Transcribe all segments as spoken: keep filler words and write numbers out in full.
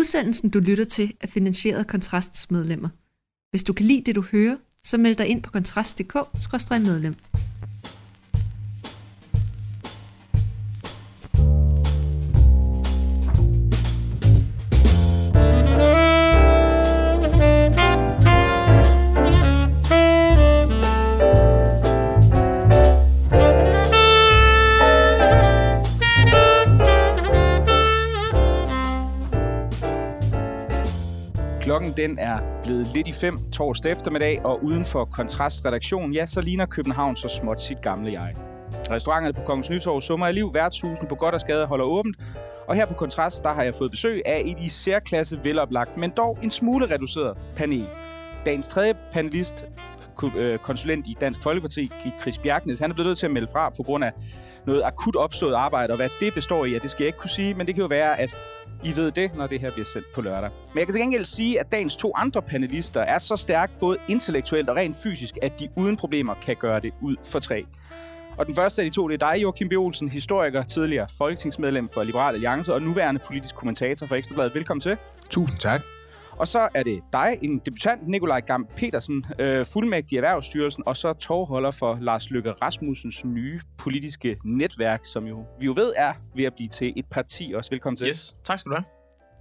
Udsendelsen, du lytter til, er finansieret af Kontrasts medlemmer. Hvis du kan lide det, du hører, så meld dig ind på kontrast punktum d k skråstreg medlem. Klokken den er blevet lidt i fem torsdag eftermiddag, og uden for Kontrast redaktion, ja, så ligner København så småt sit gamle jeg. Restauranterne på Kongens Nytorv summer i liv, værtshusene på godt og skade holder åbent, og her på Kontrast, der har jeg fået besøg af et i særklasse veloplagt, men dog en smule reduceret panel. Dagens tredje panelist, konsulent i Dansk Folkeparti, Chris Bjerknes, han er blevet nødt til at melde fra på grund af noget akut opstået arbejde, og hvad det består i, ja, det skal jeg ikke kunne sige, men det kan jo være, at I ved det, når det her bliver sendt på lørdag. Men jeg kan til gengæld sige, at dagens to andre panelister er så stærkt både intellektuelt og rent fysisk, at de uden problemer kan gøre det ud for tre. Og den første af de to, det er dig, Joachim B. Olsen, historiker, tidligere folketingsmedlem for Liberal Alliance og nuværende politisk kommentator for Ekstra Bladet. Velkommen til. Tusind tak. Og så er det dig, en debutant, Nikolaj Gam Petersen, øh, fuldmægtig i Erhvervsstyrelsen, og så tovholder for Lars Løkke Rasmussens nye politiske netværk, som jo, vi jo ved er ved at blive til et parti også. Velkommen til. Yes, tak skal du have.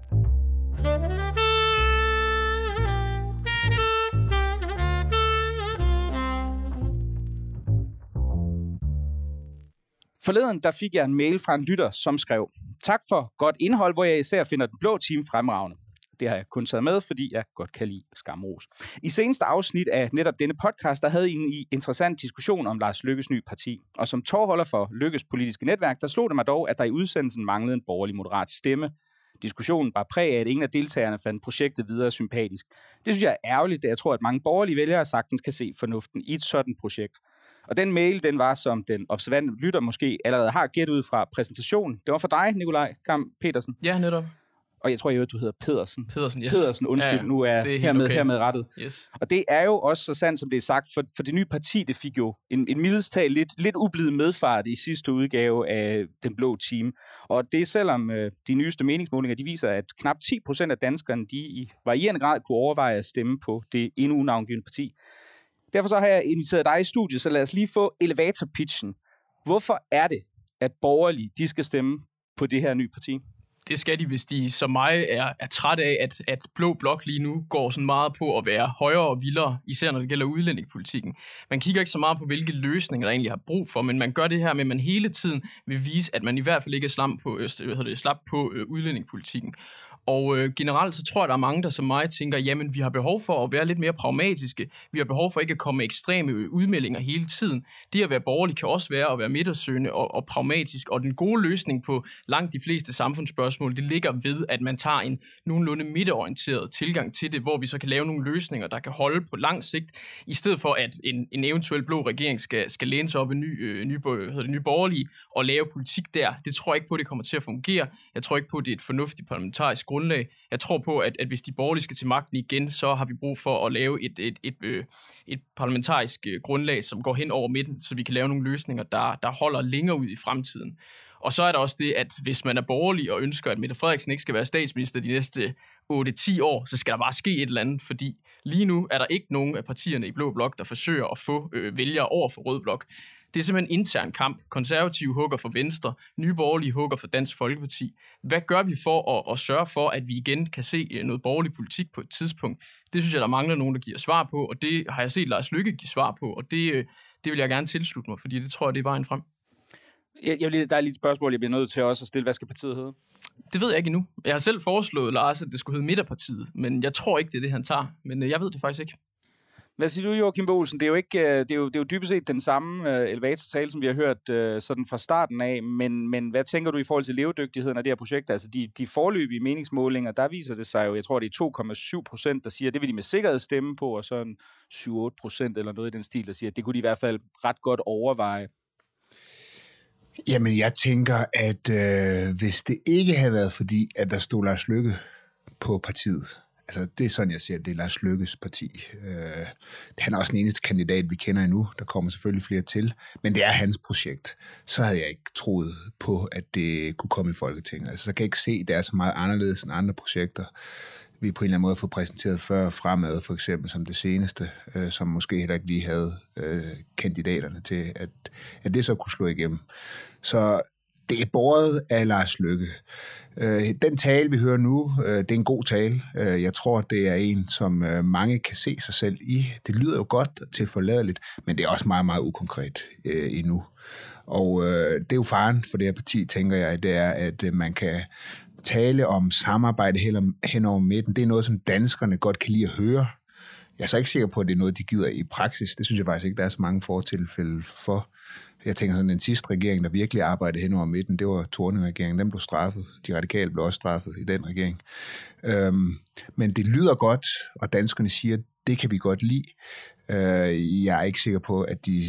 Forleden der fik jeg en mail fra en lytter, som skrev: tak for godt indhold, hvor jeg især finder den blå team fremragende. Det har jeg kun taget med, fordi jeg godt kan lide skamros. I seneste afsnit af netop denne podcast, der havde I en interessant diskussion om Lars Løkkes nye parti. Og som tovholder for Løkkes politiske netværk, der slog det mig dog, at der i udsendelsen manglede en borgerlig moderat stemme. Diskussionen var præg af, at ingen af deltagerne fandt projektet videre sympatisk. Det synes jeg er ærgerligt, da jeg tror, at mange borgerlige vælgere sagtens kan se fornuften i et sådan projekt. Og den mail, den var, som den observante lytter måske allerede har gættet ud fra præsentationen. Det var for dig, Nikolaj Gam Petersen. Ja, netop. Og jeg tror, jeg ved, du hedder Pedersen. Pedersen, yes. Pedersen, undskyld, ja, ja. Nu er, er hermed, okay. hermed rettet. Yes. Og det er jo også så sandt, som det er sagt, for, for det nye parti, det fik jo en, en mildestal lidt, lidt ublivet medfart i sidste udgave af Den Blå Team. Og det er selvom øh, de nyeste meningsmålinger, de viser, at knap ti procent af danskerne, de i varierende grad kunne overveje at stemme på det endnu unavngivne parti. Derfor så har jeg inviteret dig i studiet, så lad os lige få elevator-pitchen. Hvorfor er det, at borgerlige, de skal stemme på det her nye parti? Det skal de, hvis de som mig er, er træt af, at, at Blå Blok lige nu går sådan meget på at være højere og vildere, især når det gælder udlændingepolitikken. Man kigger ikke så meget på, hvilke løsninger der egentlig har brug for, men man gør det her med, at man hele tiden vil vise, at man i hvert fald ikke er slap på, hvad hedder det, slap på øh, udlændingepolitikken. Og øh, generelt så tror jeg, der er mange, der som mig tænker, jamen vi har behov for at være lidt mere pragmatiske. Vi har behov for ikke at komme med ekstreme udmeldinger hele tiden. Det at være borgerlig kan også være at være midtersøgende og, og pragmatisk. Og den gode løsning på langt de fleste samfundsspørgsmål, det ligger ved, at man tager en nogenlunde midteorienteret tilgang til det, hvor vi så kan lave nogle løsninger, der kan holde på lang sigt, i stedet for at en, en eventuel blå regering skal, skal læne sig op i ny, øh, ny, hedder det, nye borgerlige og lave politik der. Det tror jeg ikke på, det kommer til at fungere. Jeg tror ikke på, det er et fornuftigt parlamentarisk grundlag. Jeg tror på, at, at hvis de borgerlige skal til magten igen, så har vi brug for at lave et, et, et, et, et parlamentarisk grundlag, som går hen over midten, så vi kan lave nogle løsninger, der, der holder længere ud i fremtiden. Og så er der også det, at hvis man er borgerlig og ønsker, at Mette Frederiksen ikke skal være statsminister de næste otte til ti år, så skal der bare ske et eller andet, fordi lige nu er der ikke nogen af partierne i Blå Blok, der forsøger at få øh, vælgere over for Rød Blok. Det er simpelthen en intern kamp. Konservative hugger for Venstre, Nye Borgerlige hugger for Dansk Folkeparti. Hvad gør vi for at, at sørge for, at vi igen kan se noget borgerlig politik på et tidspunkt? Det synes jeg, der mangler nogen, der giver svar på, og det har jeg set Lars Løkke give svar på, og det, det vil jeg gerne tilslutte mig, fordi det tror jeg, det er vejen frem. Jeg, jeg vil, der er lige et spørgsmål, jeg bliver nødt til også at stille. Hvad skal partiet hedde? Det ved jeg ikke endnu. Jeg har selv foreslået, Lars, at det skulle hedde Midterpartiet, men jeg tror ikke, det er det, han tager. Men jeg ved det faktisk ikke. Hvad siger du, Joachim B. Olsen? Det er jo ikke, det er jo, det er jo dybest set den samme uh, elevatortale, som vi har hørt uh, sådan fra starten af, men, men hvad tænker du i forhold til levedygtigheden af det her projekt? Altså de, de foreløbige meningsmålinger, der viser det sig jo, jeg tror det er to komma syv procent, der siger, at det vil de med sikkerhed stemme på, og så en syv til otte procent eller noget i den stil, der siger, at det kunne de i hvert fald ret godt overveje. Jamen, jeg tænker, at øh, hvis det ikke havde været fordi, at der stod Lars Løkke på partiet, Altså, det er sådan, jeg ser, det er Lars Løkkes parti. Øh, han er også den eneste kandidat, vi kender endnu. Der kommer selvfølgelig flere til. Men det er hans projekt. Så havde jeg ikke troet på, at det kunne komme i Folketinget. Altså, så kan jeg ikke se, at det er så meget anderledes end andre projekter, vi på en eller anden måde har fået præsenteret før fremad, for eksempel som det seneste, øh, som måske heller ikke lige havde øh, kandidaterne til, at, at det så kunne slå igennem. Så det er båret af Lars Løkke. Øh, den tale, vi hører nu, øh, det er en god tale. Øh, jeg tror, det er en, som øh, mange kan se sig selv i. Det lyder jo godt og tilforladeligt, men det er også meget, meget ukonkret øh, endnu. Og øh, det er jo faren for det her parti, tænker jeg, det er, at øh, man kan tale om samarbejde hen over midten. Det er noget, som danskerne godt kan lide at høre. Jeg er så ikke sikker på, at det er noget, de gider i praksis. Det synes jeg faktisk ikke, der er så mange fortilfælde for. Jeg tænker sådan, den sidste regering, der virkelig arbejdede hen over midten, det var Thorning-regeringen. Den blev straffet. De radikale blev også straffet i den regering. Øhm, men det lyder godt, og danskerne siger, det kan vi godt lide. Øh, jeg er ikke sikker på, at de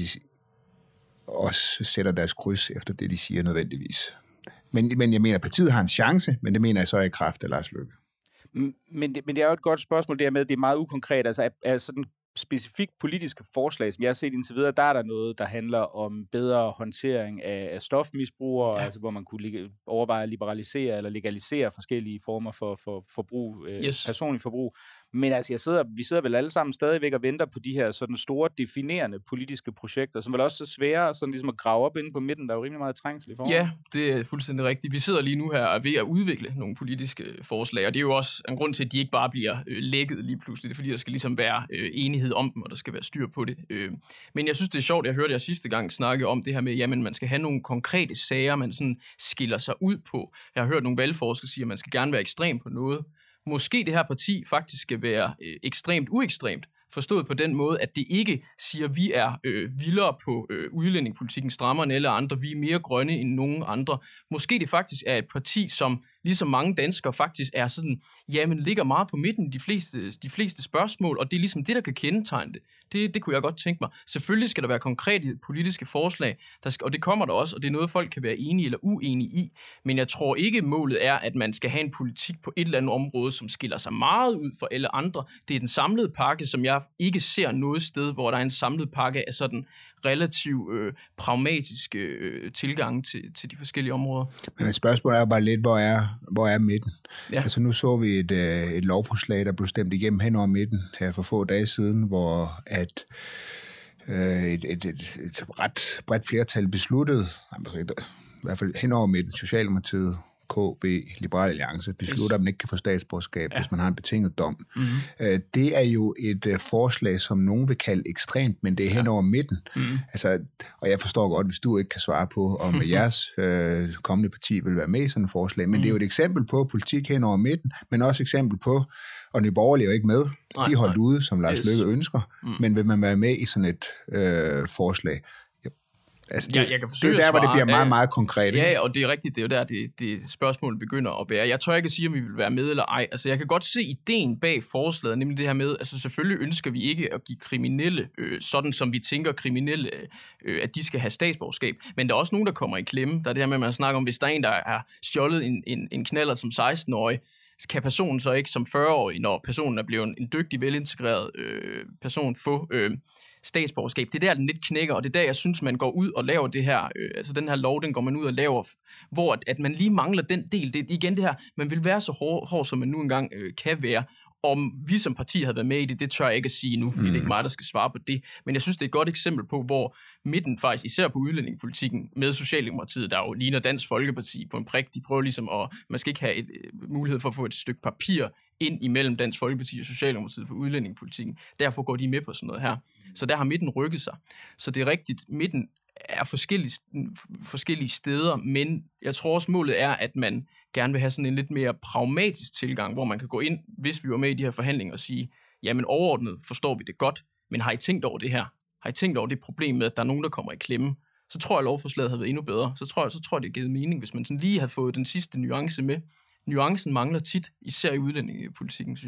også sætter deres kryds efter det, de siger nødvendigvis. Men, men jeg mener, at partiet har en chance, men det mener jeg så i kraft af Lars Løkke. Men det, men det er jo et godt spørgsmål, det her med, at det er meget ukonkret. Altså, er, er sådan specifikt politiske forslag, som jeg har set indtil videre, der er der noget, der handler om bedre håndtering af, af stofmisbrugere, ja. Altså hvor man kunne li- overveje at liberalisere eller legalisere forskellige former for, for forbrug, øh, yes. personlig forbrug. Men altså, jeg sidder, vi sidder vel alle sammen stadigvæk og venter på de her sådan store, definerende politiske projekter, som vel også er svære sådan ligesom at grave op inde på midten. Der er jo rimelig meget trængsel i forvejen. Ja, det er fuldstændig rigtigt. Vi sidder lige nu her og er ved at udvikle nogle politiske forslag, og det er jo også en grund til, at de ikke bare bliver øh, lækket lige pludselig. Det er fordi, der skal ligesom være øh, enighed om dem, og der skal være styr på det. Øh, men jeg synes, det er sjovt, jeg hørte jer sidste gang snakke om det her med, jamen man skal have nogle konkrete sager, man sådan skiller sig ud på. Jeg har hørt nogle valgforskere sige, at man skal gerne være ekstrem på noget. Måske det her parti faktisk skal være øh, ekstremt uekstremt, forstået på den måde, at det ikke siger, at vi er øh, vildere på øh, udlændingepolitikken, strammere end alle andre, vi er mere grønne end nogen andre. Måske det faktisk er et parti, som ligesom mange danskere faktisk er sådan, jamen ligger meget på midten de fleste, de fleste spørgsmål, og det er ligesom det, der kan kendetegne det. Det, det kunne jeg godt tænke mig. Selvfølgelig skal der være konkrete politiske forslag, der skal, og det kommer der også, og det er noget, folk kan være enige eller uenige i, men jeg tror ikke, målet er, at man skal have en politik på et eller andet område, som skiller sig meget ud for alle andre. Det er den samlede pakke, som jeg ikke ser noget sted, hvor der er en samlet pakke af sådan relativt øh, pragmatiske øh, tilgang til, til de forskellige områder. Men et spørgsmål er jo bare lidt, hvor er, hvor er midten? Ja. Altså nu så vi et, øh, et lovforslag, der blev stemt igennem hen over midten her for få dage siden, hvor at øh, et, et, et, et ret bredt flertal besluttede, i hvert fald hen over midten, Socialdemokratiet, K B, Liberal Alliance, beslutter, yes. at man ikke kan få statsborgerskab, ja. hvis man har en betinget dom. Mm-hmm. Det er jo et forslag, som nogen vil kalde ekstremt, men det er hen over ja. midten. Mm-hmm. Altså, og jeg forstår godt, hvis du ikke kan svare på, om jeres øh, kommende parti vil være med i sådan et forslag, men mm-hmm. det er jo et eksempel på politik hen over midten, men også et eksempel på, og Nye Borgerlige er jo ikke med, nej, de er holdt nej. ude, som Lars yes. Løkke ønsker, mm. men vil man være med i sådan et øh, forslag? Altså, det, ja, jeg kan forsøge det er der, hvor det bliver meget, ja, meget konkret. Ja, og det er rigtigt, det er jo der, det, det spørgsmål begynder at være. Jeg tror ikke at sige, om vi vil være med eller ej. Altså, jeg kan godt se ideen bag forslaget, nemlig det her med, altså selvfølgelig ønsker vi ikke at give kriminelle, øh, sådan som vi tænker kriminelle, øh, at de skal have statsborgerskab. Men der er også nogen, der kommer i klemme. Der er det her med, at man snakker om, hvis der er en, der har stjålet en, en, en knaller som seksten-årig, kan personen så ikke som fyrre-årig, når personen er blevet en dygtig, velintegreret øh, person, få øh, statsborgerskab. Det er der, den lidt knækker, og det er der, jeg synes, man går ud og laver det her, øh, altså den her lov, den går man ud og laver, hvor at, at man lige mangler den del. Det er igen det her, man vil være så hård, hård som man nu engang øh, kan være. Om vi som parti havde været med i det, det tør jeg ikke at sige nu, fordi mm. det er ikke mig, der skal svare på det. Men jeg synes, det er et godt eksempel på, hvor midten faktisk, især på udlændingepolitikken, med Socialdemokratiet, der jo ligner Dansk Folkeparti på en prik, de prøver ligesom at, man skal ikke have et, mulighed for at få et stykke papir ind imellem Dansk Folkeparti og Socialdemokratiet på udlændingepolitikken. Derfor går de med på sådan noget her. Så der har midten rykket sig. Så det er rigtigt, midten er forskellige, forskellige steder, men jeg tror også, målet er, at man gerne vil have sådan en lidt mere pragmatisk tilgang, hvor man kan gå ind, hvis vi var med i de her forhandlinger, og sige, jamen overordnet forstår vi det godt, men har I tænkt over det her? Har I tænkt over det problem med, at der er nogen, der kommer i klemme? Så tror jeg, at lovforslaget havde været endnu bedre. Så tror jeg, så tror jeg det har givet mening, hvis man sådan lige havde fået den sidste nuance med. Nuancen mangler tit, især i udlændingepolitikken, synes jeg.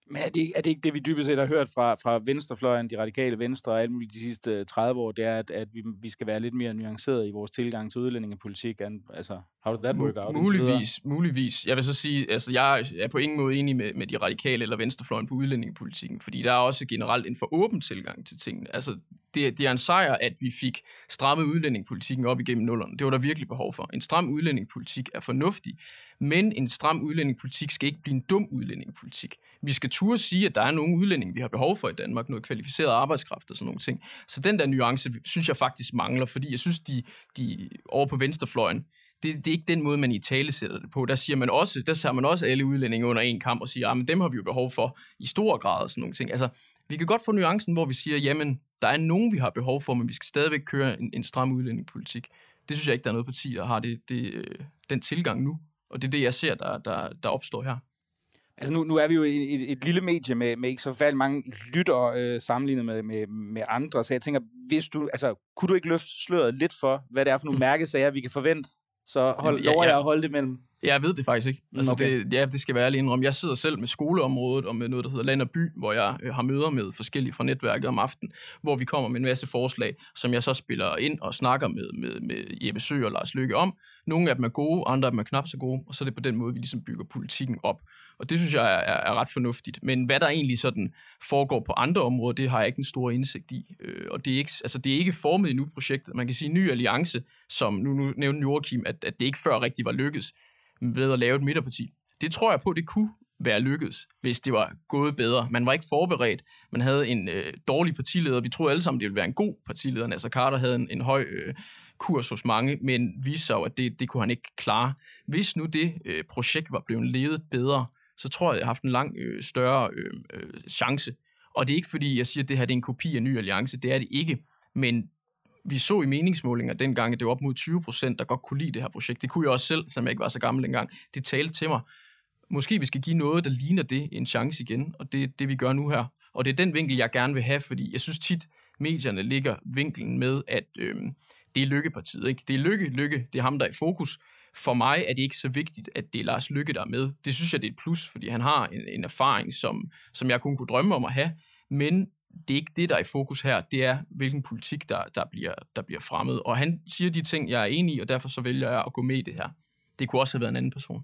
Men er det, er det ikke det, vi dybest set har hørt fra, fra venstrefløjen, de radikale venstre og alt muligt de sidste tredive år, det er, at, at vi, vi skal være lidt mere nuanceret i vores tilgang til udlændingepolitik? Altså, how did that work out? Muligvis, muligvis. Jeg vil så sige, altså jeg er på ingen måde enig med, med de radikale eller venstrefløjen på udlændingepolitikken, fordi der er også generelt en for åben tilgang til tingene. Altså, det, det er en sejr, at vi fik strammet udlændingepolitikken op igennem nullerne. Det var der virkelig behov for. En stram udlændingepolitik er fornuftig, men en stram udlændingepolitik skal ikke blive en dum udlændingepolitik. Vi skal turde sige, at der er nogle udlændinge, vi har behov for i Danmark, noget kvalificeret arbejdskraft og sådan nogle ting. Så den der nuance, synes jeg faktisk mangler, fordi jeg synes, de, de over på venstrefløjen, det, det er ikke den måde, man i tale sætter det på. Der siger man også, der ser man også alle udlændinge under en kamp og siger, at dem har vi jo behov for i stor grad og sådan nogle ting. Altså, vi kan godt få nuancen, hvor vi siger, jamen, der er nogen, vi har behov for, men vi skal stadigvæk køre en, en stram udlændingepolitik. Det synes jeg ikke, der er noget parti, der har det, det, den tilgang nu. Og det er det, jeg ser, der, der, der opstår her. Altså nu, nu er vi jo et, et, et lille medie med, med ikke så færdig mange lyttere øh, sammenlignet med, med, med andre, så jeg tænker, hvis du, altså, kunne du ikke løfte sløret lidt for, hvad det er for nogle mærkesager, vi kan forvente? Så hold, lover jeg at holde det mellem. Jeg ved det faktisk ikke. Altså okay. det, ja, det skal være ærlig indrømme. Jeg sidder selv med skoleområdet og med noget, der hedder Land og By, hvor jeg øh, har møder med forskellige fra netværket om aftenen, hvor vi kommer med en masse forslag, som jeg så spiller ind og snakker med, med, med Jeppe Søe og Lars Løkke om. Nogle af dem er gode, andre af dem er knap så gode, og så er det på den måde, vi ligesom bygger politikken op. Og det synes jeg er, er, er ret fornuftigt. Men hvad der egentlig sådan foregår på andre områder, det har jeg ikke en stor indsigt i. Øh, og det er, ikke, altså, det er ikke formet endnu projektet. Man kan sige, Ny Alliance, som nu, nu nævnte Joachim, at, at det ikke før rigtig var lykkedes ved at lave et midterparti. Det tror jeg på, det kunne være lykkedes, hvis det var gået bedre. Man var ikke forberedt. Man havde en øh, dårlig partileder. Vi troede alle sammen, det ville være en god partileder. Altså Carter havde en, en høj øh, kurs hos mange, men viste sig, at det, det kunne han ikke klare. Hvis nu det øh, projekt var blevet ledet bedre, så tror jeg, jeg har haft en lang øh, større øh, øh, chance. Og det er ikke fordi, jeg siger, at det her det er en kopi af Ny Alliance. Det er det ikke. Men vi så i meningsmålinger dengang, at det var op mod tyve procent, der godt kunne lide det her projekt. Det kunne jeg også selv, som jeg ikke var så gammel dengang. Det talte til mig. Måske vi skal give noget, der ligner det, en chance igen. Og det er det, vi gør nu her. Og det er den vinkel, jeg gerne vil have, fordi jeg synes tit, medierne ligger vinklen med, at øh, det er Løkkepartiet. Ikke? Det er Løkke, Løkke, det er ham, der er i fokus. For mig er det ikke så vigtigt, at det er Lars Løkke, der er med. Det synes jeg, det er et plus, fordi han har en, en erfaring, som, som jeg kun kunne drømme om at have. Men det er ikke det, der er i fokus her. Det er, hvilken politik, der, der, bliver, der bliver fremmet. Og han siger de ting, jeg er enig i, og derfor så vælger jeg at gå med i det her. Det kunne også have været en anden person.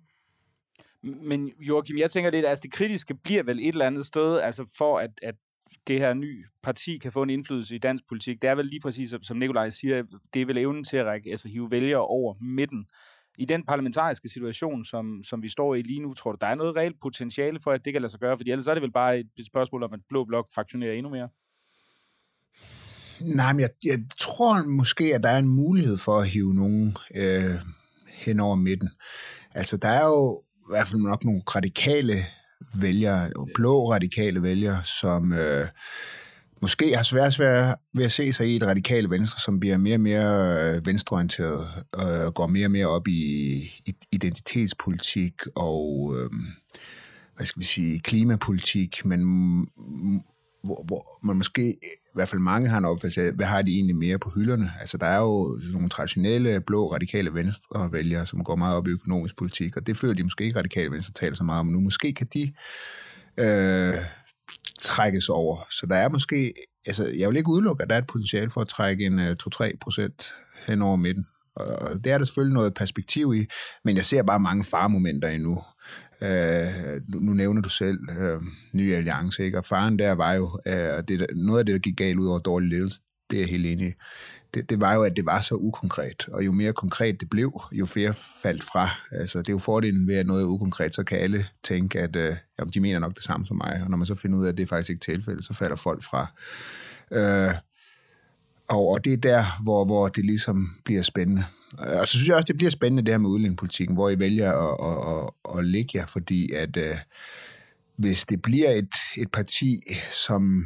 Men Joachim, jeg tænker lidt, altså det kritiske bliver vel et eller andet sted, altså for at, at det her nye parti kan få en indflydelse i dansk politik. Det er vel lige præcis, som Nikolaj siger, det er vel evnen til at række, altså hive vælgere over midten. I den parlamentariske situation, som, som vi står i lige nu, tror du, der er noget reelt potentiale for, at det kan lade sig gøre? Fordi ellers er det vel bare et spørgsmål om, at Blå Blok fraktionerer endnu mere? Nej, men jeg, jeg tror måske, at der er en mulighed for at hive nogen øh, hen over midten. Altså, der er jo i hvert fald nok nogle radikale vælgere, blå radikale vælgere, som øh, måske har svært svært ved at se sig i et radikale venstre, som bliver mere og mere øh, venstreorienteret og går mere og mere op i, i identitetspolitik og øh, hvad skal vi sige, klimapolitik, men hvor, hvor man måske, i hvert fald mange har en opfattelse af, hvad har de egentlig mere på hylderne? Altså, der er jo nogle traditionelle, blå, radikale venstrevælgere, som går meget op i økonomisk politik, og det føler de måske ikke radikale venstre taler så meget om nu. Måske kan de øh, trækkes over. Så der er måske, altså, jeg vil ikke udelukke, at der er et potentiale for at trække en uh, to til tre procent hen over midten. Og det er der selvfølgelig noget perspektiv i, men jeg ser bare mange faremomenter endnu. Uh, nu nævner du selv uh, Ny Alliance, ikke? Og faren der var jo, uh, det, noget af det, der gik galt ud over dårlig ledelse, det er jeg helt enig i. Det, det var jo, at det var så ukonkret, og jo mere konkret det blev, jo flere faldt fra. Altså, det er jo fordelen ved, at noget er ukonkret, så kan alle tænke, at uh, jamen, de mener nok det samme som mig, og når man så finder ud af, at det er faktisk ikke tilfældet, så falder folk fra. Uh, Og det er der, hvor, hvor det ligesom bliver spændende. Og så synes jeg også, det bliver spændende det her med udlændingepolitikken, hvor I vælger at, at, at, at lægge jer, fordi at uh, hvis det bliver et, et parti, som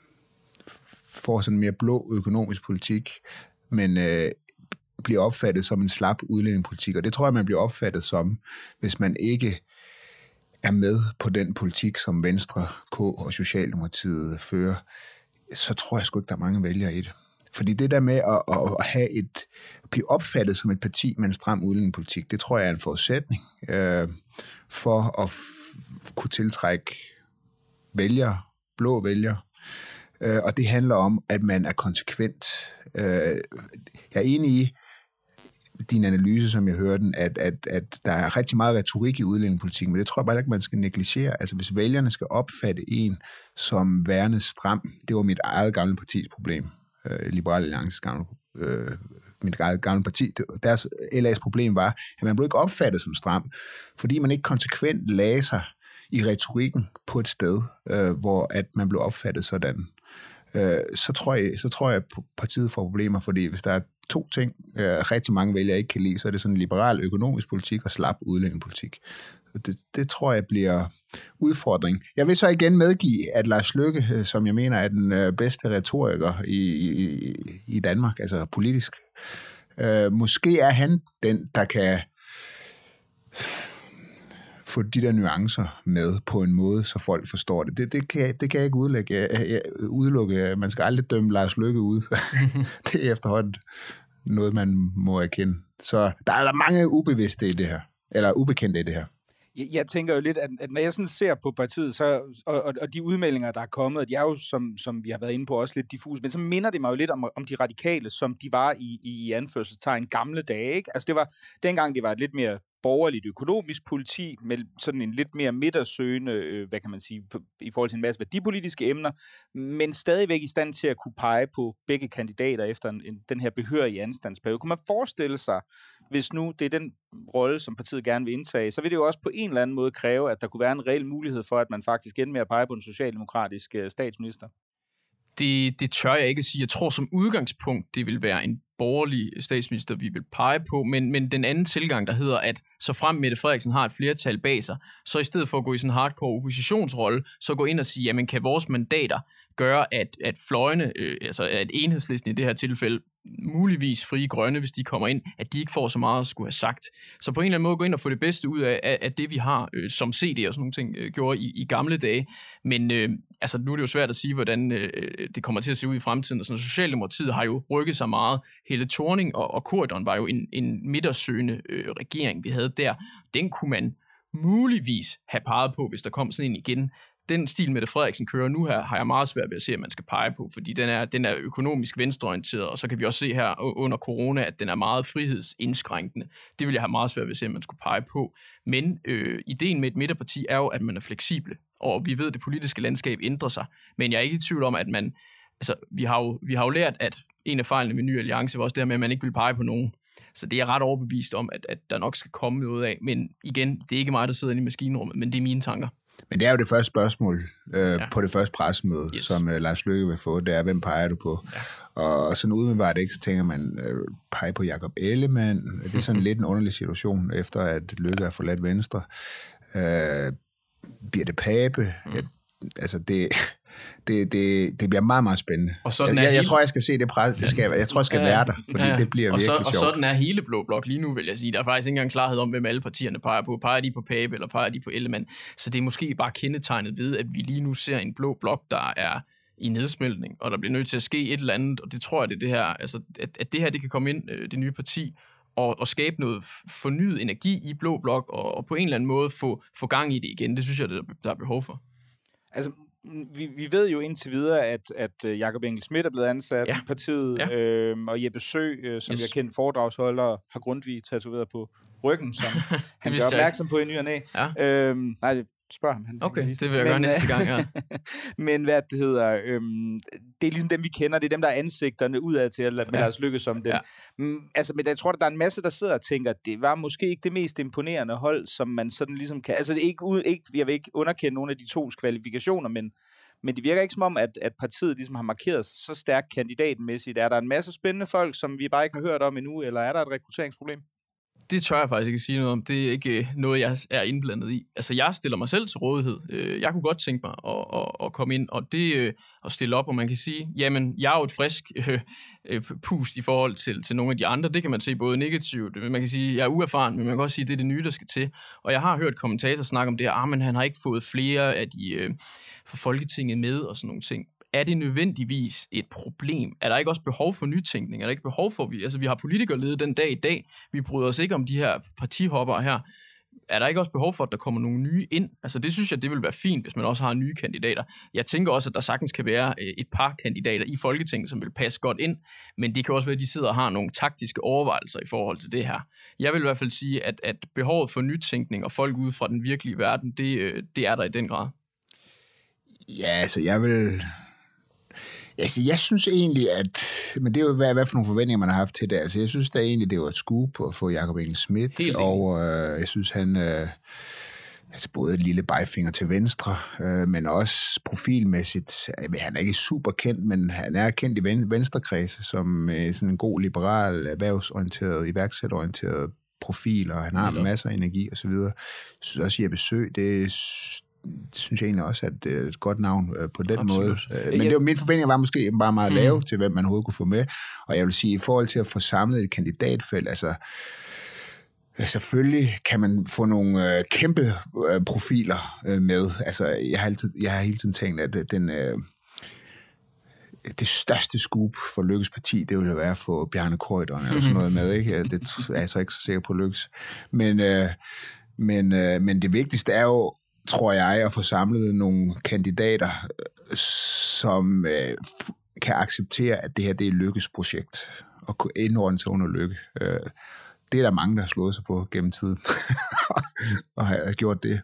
får sådan mere blå økonomisk politik, men uh, bliver opfattet som en slap udlændingepolitik, og det tror jeg, man bliver opfattet som, hvis man ikke er med på den politik, som Venstre, K og Socialdemokratiet fører, så tror jeg sgu ikke, der er mange vælgere i det. Fordi det der med at, at have et, at blive opfattet som et parti med en stram udlændingepolitik, det tror jeg er en forudsætning øh, for at f- kunne tiltrække vælgere, blå vælgere, øh, og det handler om, at man er konsekvent. Øh, jeg er enig i din analyse, som jeg hørte den, at, at, at der er rigtig meget retorik i udlændingepolitikken, men det tror jeg bare ikke, man skal negligere. Altså hvis vælgerne skal opfatte en som værende stram, det var mit eget gamle partis problem, øh, Liberal Alliances gamle øh, mit eget gamle parti, deres L A's problem var, at man blev ikke opfattet som stram, fordi man ikke konsekvent lagde sig i retorikken på et sted, øh, hvor at man blev opfattet sådan. Øh, så, tror jeg, så tror jeg, at partiet får problemer, fordi hvis der er to ting, øh, rigtig mange vælgere ikke kan lide, så er det sådan en liberal økonomisk politik og slap udlændingepolitik. Det, det tror jeg bliver udfordring. Jeg vil så igen medgive, at Lars Løkke, som jeg mener er den bedste retoriker i, i, i Danmark, altså politisk, øh, måske er han den, der kan få de der nuancer med på en måde, så folk forstår det. Det, det, kan, det kan jeg ikke udlægge. Jeg, jeg, udelukke. Man skal aldrig dømme Lars Løkke ud. Det er efterhånden noget, man må erkende. Så der er mange ubevidste i det her, eller ubekendte i det her. Jeg tænker jo lidt, at, at når jeg sådan ser på partiet, så, og, og, og de udmeldinger, der er kommet, de er jo, som, som vi har været inde på, også lidt diffuse, men så minder det mig jo lidt om, om de radikale, som de var i, i anførselstegn gamle dage, ikke? Altså det var, dengang det var et lidt mere borgerligt økonomisk politi, med sådan en lidt mere midtersøgende, øh, hvad kan man sige, på, i forhold til en masse værdipolitiske emner, men stadigvæk i stand til at kunne pege på begge kandidater efter en, en, den her behørige anstandsperiode. Kunne man forestille sig, hvis nu det er den rolle, som partiet gerne vil indtage, så vil det jo også på en eller anden måde kræve, at der kunne være en reel mulighed for, at man faktisk ender med at pege på en socialdemokratisk øh, statsminister? Det, det tør jeg ikke at sige. Jeg tror som udgangspunkt, det vil være en borgerlig statsminister, vi vil pege på, men, men den anden tilgang, der hedder, at så frem Mette Frederiksen har et flertal bag sig, så i stedet for at gå i sådan en hardcore oppositionsrolle, så gå ind og sige, jamen kan vores mandater gøre, at, at fløjene, øh, altså at enhedslisten i det her tilfælde, muligvis Frie Grønne, hvis de kommer ind, at de ikke får så meget at skulle have sagt. Så på en eller anden måde gå ind og få det bedste ud af, af, af det, vi har, øh, som C D og sådan nogle ting øh, gjorde i, i gamle dage. Men øh, altså, nu er det jo svært at sige, hvordan øh, det kommer til at se ud i fremtiden. Så Socialdemokratiet har jo rykket sig meget. Helle Thorning og, og Corydon var jo en, en midtersøgende øh, regering, vi havde der. Den kunne man muligvis have peget på, hvis der kom sådan en igen. Den stil, Mette Frederiksen kører nu her, har jeg meget svært ved at se, at man skal pege på, fordi den er, den er økonomisk venstreorienteret, og så kan vi også se her under corona, at den er meget frihedsindskrænkende. Det vil jeg have meget svært ved at se, at man skulle pege på. Men øh, ideen med et midterparti er jo, at man er fleksibel, og vi ved, at det politiske landskab ændrer sig. Men jeg er ikke i tvivl om, at man... Altså, vi har jo, vi har jo lært, at en af fejlene med Ny Alliance var også det med, at man ikke vil pege på nogen. Så det er jeg ret overbevist om, at, at der nok skal komme noget af. Men igen, det er ikke mig, der sidder inde i maskinrummet, men det er mine tanker. Men det er jo det første spørgsmål øh, ja. på det første pressemøde, yes. som øh, Lars Løkke vil få, det er, hvem peger du på? Ja. Og, og sådan umiddelbart ikke, så tænker man, øh, pege på Jakob Ellemann. Det er sådan lidt en underlig situation, efter at Løkke har forladt Venstre. Øh, Birte Pape, mm. ja, altså det... Det, det, det bliver meget, meget spændende. Og jeg, jeg, hele... jeg tror, jeg skal se det pres. Det skal, jeg tror, jeg skal ja, være der, fordi ja, det bliver og virkelig så, sjovt. Og sådan er hele Blå Blok lige nu, vil jeg sige. Der er faktisk ikke engang klarhed om, hvem alle partierne peger på. Peger de på Pape, eller peger de på Ellemann? Så det er måske bare kendetegnet ved, at vi lige nu ser en Blå Blok, der er i nedsmeltning, og der bliver nødt til at ske et eller andet, og det tror jeg, det er det her, altså, at, at det her, det kan komme ind, det nye parti, og, og skabe noget fornyet energi i Blå Blok, og, og på en eller anden måde få, få gang i det igen. Det synes jeg, der, der er behov for. Altså, Vi, vi ved jo indtil videre, at, at Jakob Engel-Schmidt er blevet ansat ja. i partiet, ja. øhm, og Jeppe Sø, øh, som yes. jeg kendt foredragsholder, har Grundtvig tatoveret på ryggen, som han gør opmærksom på i ny og næ. Ja. Øhm, nej, spørg ham. Han, okay, han det vil jeg men, gøre næste gang, ja. Men hvad det hedder, øhm, det er ligesom dem, vi kender, det er dem, der er ansigterne udad til, at lade ja. os lykkes som dem. Ja. Mm, altså, men jeg tror, at der er en masse, der sidder og tænker, at det var måske ikke det mest imponerende hold, som man sådan ligesom kan... Altså, det er ikke, ikke, jeg vil ikke underkende nogle af de tos kvalifikationer, men Men det virker ikke som om, at, at partiet ligesom har markeret så stærkt kandidatmæssigt. Er der en masse spændende folk, som vi bare ikke har hørt om endnu, eller er der et rekrutteringsproblem? Det tør jeg faktisk ikke sige noget om. Det er ikke noget, jeg er indblandet i. Altså, jeg stiller mig selv til rådighed. Jeg kunne godt tænke mig at, at, at komme ind og, det, at stille op, og man kan sige, jamen, jeg er jo et frisk øh, pust i forhold til, til nogle af de andre. Det kan man se både negativt. Man kan sige, jeg er uerfaren, men man kan også sige, at det er det nye, der skal til. Og jeg har hørt kommentatorer snakke om det her, ah, men han har ikke fået flere af de øh, for Folketinget med og sådan nogle ting. Er det nødvendigvis et problem? Er der ikke også behov for nytænkning? Er der ikke behov for, vi, altså vi har politikere ledet den dag i dag. Vi bryder os ikke om de her partihopper her. er der ikke også behov for, at der kommer nogle nye ind? Altså det synes jeg, det vil være fint, hvis man også har nye kandidater. Jeg tænker også, at der sagtens kan være et par kandidater i Folketinget, som vil passe godt ind, men det kan også være, at de sidder og har nogle taktiske overvejelser i forhold til det her. Jeg vil i hvert fald sige, at, at behovet for nytænkning og folk ude fra den virkelige verden, det, det er der i den grad. Ja, altså jeg vil... Altså, jeg synes egentlig, at... Men det er jo, hvad, hvad for nogle forventninger, man har haft til det. Altså, jeg synes da egentlig, det var et scoop at få Jakob Engel-Schmidt, og øh, jeg synes, han... Øh, altså, både et lille bejfinger til venstre, øh, men også profilmæssigt. Øh, han er ikke super kendt, men han er kendt i venstrekredse som øh, sådan en god, liberal, erhvervsorienteret, iværksætterorienteret profil, og han har ja. masser af energi og så videre. Jeg synes også, Jeppe Søe, det det synes jeg egentlig også, at det er et godt navn øh, på den Absolut. måde. Øh, men det var, min forventning var måske bare meget lave mm. til, hvem man overhovedet kunne få med. Og jeg vil sige, i forhold til at få samlet et kandidatfelt, altså selvfølgelig kan man få nogle øh, kæmpe øh, profiler øh, med. Altså, jeg har, altid, jeg har hele tiden tænkt, at den... Øh, det største scoop for Lykkes parti, det ville være at få Bjarne Corydon eller sådan noget med, ikke? Det er jeg så ikke så sikker på lykkes. Men, øh, men, øh, men det vigtigste er jo, tror jeg, at få samlet nogle kandidater, som øh, kan acceptere, at det her det er Lykkes projekt, og kunne indordne sig under Lykke. Øh, det er der mange, der har slået sig på gennem tiden, og har gjort det.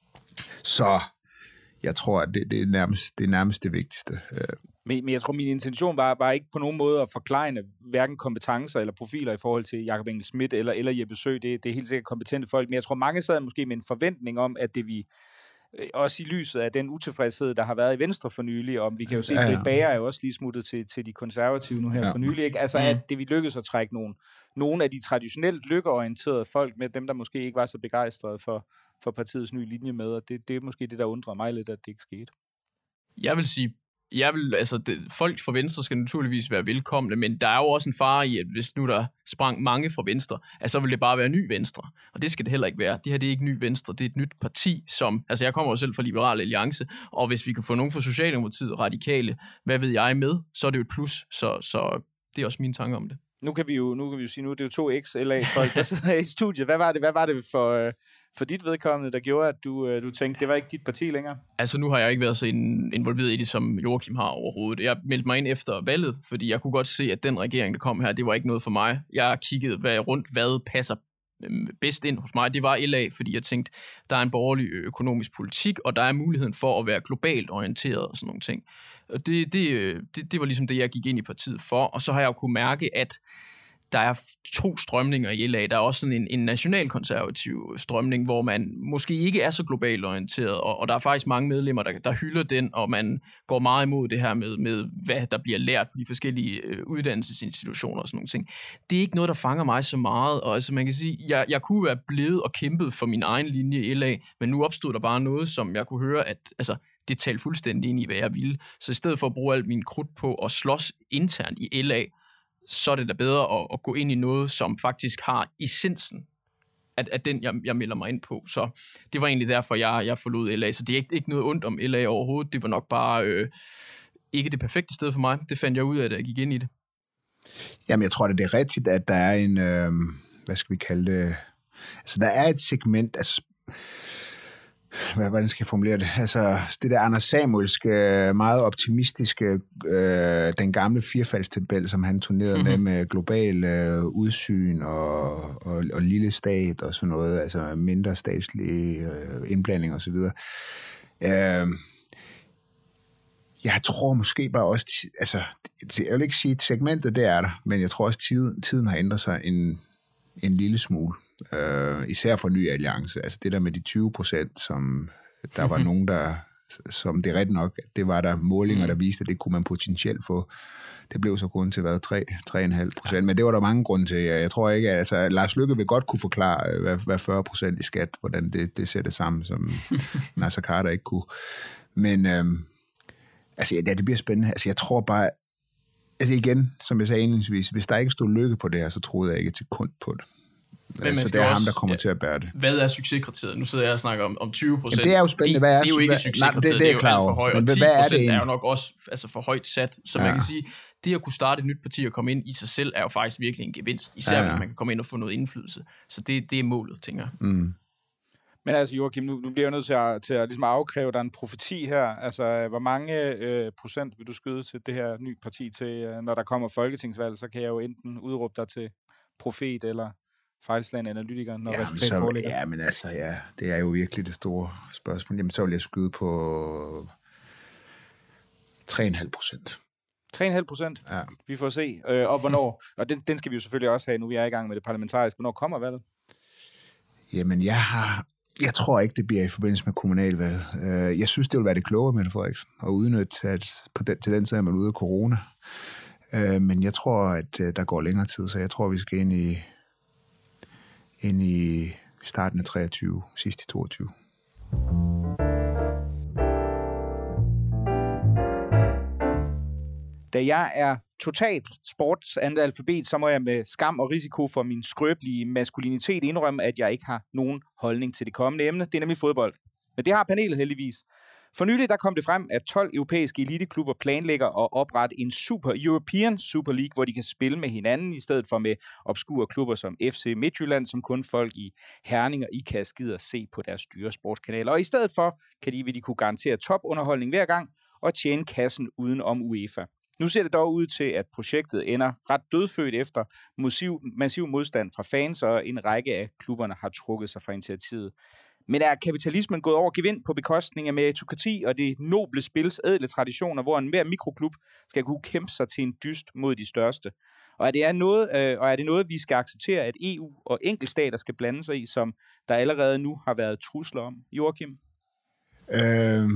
Så jeg tror, at det, det, er, nærmest, det er nærmest det vigtigste. Men, men jeg tror, min intention var, var ikke på nogen måde at forklejne hverken kompetencer eller profiler i forhold til Jakob Engel-Schmidt eller, eller Jeppe Søe. Det, det er helt sikkert kompetente folk, men jeg tror, mange sad måske med en forventning om, at det vi, også i lyset af den utilfredshed, der har været i Venstre for nylig, og vi kan jo se, at ja, ja. Britt Bager er jo også lige smuttet til, til de konservative nu her ja. for nylig, ikke? Altså, at det vi lykkedes at trække nogle, nogle af de traditionelt lykkeorienterede folk med, dem der måske ikke var så begejstrede for, for partiets nye linje med, og det, det er måske det, der undrer mig lidt, at det ikke skete. Jeg vil sige, Jeg vil, altså, det, folk fra Venstre skal naturligvis være velkomne, men der er jo også en fare i, at hvis nu der sprang mange fra Venstre, at så vil det bare være ny Venstre. Og det skal det heller ikke være. Det her det er ikke ny Venstre, det er et nyt parti, som... Altså, jeg kommer jo selv fra Liberal Alliance, og hvis vi kan få nogen fra Socialdemokratiet, radikale, hvad ved jeg med, så er det jo et plus. Så, så det er også mine tanker om det. Nu kan vi jo, nu kan vi jo sige, nu det er jo to X-L A-folk, der sidder i studiet. Hvad var det, hvad var det for... Øh For dit vedkommende, der gjorde, at du, du tænkte, det var ikke dit parti længere? Altså, nu har jeg ikke været så involveret i det, som Joachim har overhovedet. Jeg meldte mig ind efter valget, fordi jeg kunne godt se, at den regering, der kom her, det var ikke noget for mig. Jeg kiggede hvad, rundt, hvad passer bedst ind hos mig. Det var L A, fordi jeg tænkte, der er en borgerlig økonomisk politik, og der er muligheden for at være globalt orienteret og sådan nogle ting. Og det, det, det, det var ligesom det, jeg gik ind i partiet for. Og så har jeg jo kunne mærke, at der er to strømninger i L A. Der er også sådan en, en nationalkonservativ strømning, hvor man måske ikke er så globalt orienteret, og, og der er faktisk mange medlemmer, der, der hylder den, og man går meget imod det her med, med hvad der bliver lært på de forskellige øh, uddannelsesinstitutioner og sådan nogle ting. Det er ikke noget, der fanger mig så meget, og altså man kan sige, jeg, jeg kunne være blevet og kæmpet for min egen linje i L A, men nu opstod der bare noget, som jeg kunne høre, at altså, det talte fuldstændig ind i, hvad jeg ville. Så i stedet for at bruge alt min krudt på at slås internt i L A, så er det da bedre at, at gå ind i noget, som faktisk har essensen af, af den, jeg, jeg melder mig ind på. Så det var egentlig derfor, jeg, jeg forlod L A. Så det er ikke, ikke noget ondt om L A overhovedet. Det var nok bare øh, ikke det perfekte sted for mig. Det fandt jeg ud af, da jeg gik ind i det. Jamen, jeg tror, det er rigtigt, at der er en, øh, hvad skal vi kalde det, altså der er et segment, altså hvordan skal jeg formulere det? Altså, det der Anders Samuelske, meget optimistiske, øh, den gamle firefaldstabel, som han turnerede mm-hmm. med, med global øh, udsyn og, og, og lille stat og sådan noget, altså mindre statslig øh, indblanding og så videre. Øh, jeg tror måske bare også, altså, jeg vil ikke sige, at segmentet det er der, men jeg tror også, at tiden, tiden har ændret sig en en lille smule, øh, især for Ny Alliance. Altså det der med de tyve procent, som der var nogen, der, som det er rigtigt nok, det var der målinger, der viste, at det kunne man potentielt få. Det blev så kun til hvad, tre komma fem procent, men det var der mange grunde til. Jeg tror ikke, altså Lars Løkke vil godt kunne forklare, hvad, hvad fyrre procent i skat, hvordan det, det ser det sammen, som Nasser Carter ikke kunne. Men øh, altså ja, det bliver spændende. Altså jeg tror bare, altså igen, som jeg sagde indledningsvis, hvis der ikke stod Lykke på det her, så troede jeg ikke til kund på det. Men altså, det er også ham, der kommer ja, til at bære det. Hvad er succeskriteriet? Nu sidder jeg og snakker om, om tyve procent. Jamen, det er jo spændende. Hvad er, det, det er jo ikke succeskriteriet, det, det, er jo alt for højt. Og ti procent er, er jo nok også altså, for højt sat. Så ja. Man kan sige, det at kunne starte et nyt parti og komme ind i sig selv, er jo faktisk virkelig en gevinst. Især ja, ja. Hvis man kan komme ind og få noget indflydelse. Så det, det er målet, tænker jeg. Mm. Men altså, Joachim, nu, nu bliver jeg nødt til at, til at ligesom afkræve dig en profeti her. Altså, hvor mange øh, procent vil du skyde til det her nye parti til, øh, når der kommer folketingsvalg, så kan jeg jo enten udråbe dig til profet eller fejlslagende analytiker, når ja, resultatet så, foreligger. Ja, men altså, ja, det er jo virkelig det store spørgsmål. Jamen, så vil jeg skyde på tre komma fem procent. tre komma fem procent? Ja. Vi får se. Øh, og hvornår? Og den, den skal vi jo selvfølgelig også have, nu vi er i gang med det parlamentariske. Hvornår kommer valget? Jamen, jeg har... Jeg tror ikke, det bliver i forbindelse med kommunalvalget. Jeg synes, det vil være det klogere, Mette Frederiksen, at udnytte, at på den, til den tid er man ude af corona. Men jeg tror, at der går længere tid, så jeg tror, vi skal ind i, ind i starten af treogtyve, sidst i toogtyve. Da jeg er totalt sportsanalfabet, så må jeg med skam og risiko for min skrøbelige maskulinitet indrømme, at jeg ikke har nogen holdning til det kommende emne. Det er nemlig fodbold. Men det har panelet heldigvis. For nylig der kom det frem, at tolv europæiske eliteklubber planlægger at oprette en Super European Super League, hvor de kan spille med hinanden, i stedet for med obskure klubber som F C Midtjylland, som kun folk i Herning og Ikast gider se på deres dyre sportskanaler. Og i stedet for kan de, vil de kunne garantere topunderholdning hver gang og tjene kassen uden om UEFA. Nu ser det dog ud til, at projektet ender ret dødfødt efter massiv, massiv modstand fra fans, og en række af klubberne har trukket sig fra initiativet. Men er kapitalismen gået over gevind på bekostning af meritokrati og det noble spils ædle traditioner, hvor en hver mikroklub skal kunne kæmpe sig til en dyst mod de største? Og er det, er noget, øh, og er det noget, vi skal acceptere, at E U og enkeltstater skal blande sig i, som der allerede nu har været trusler om? Joachim? Øhm...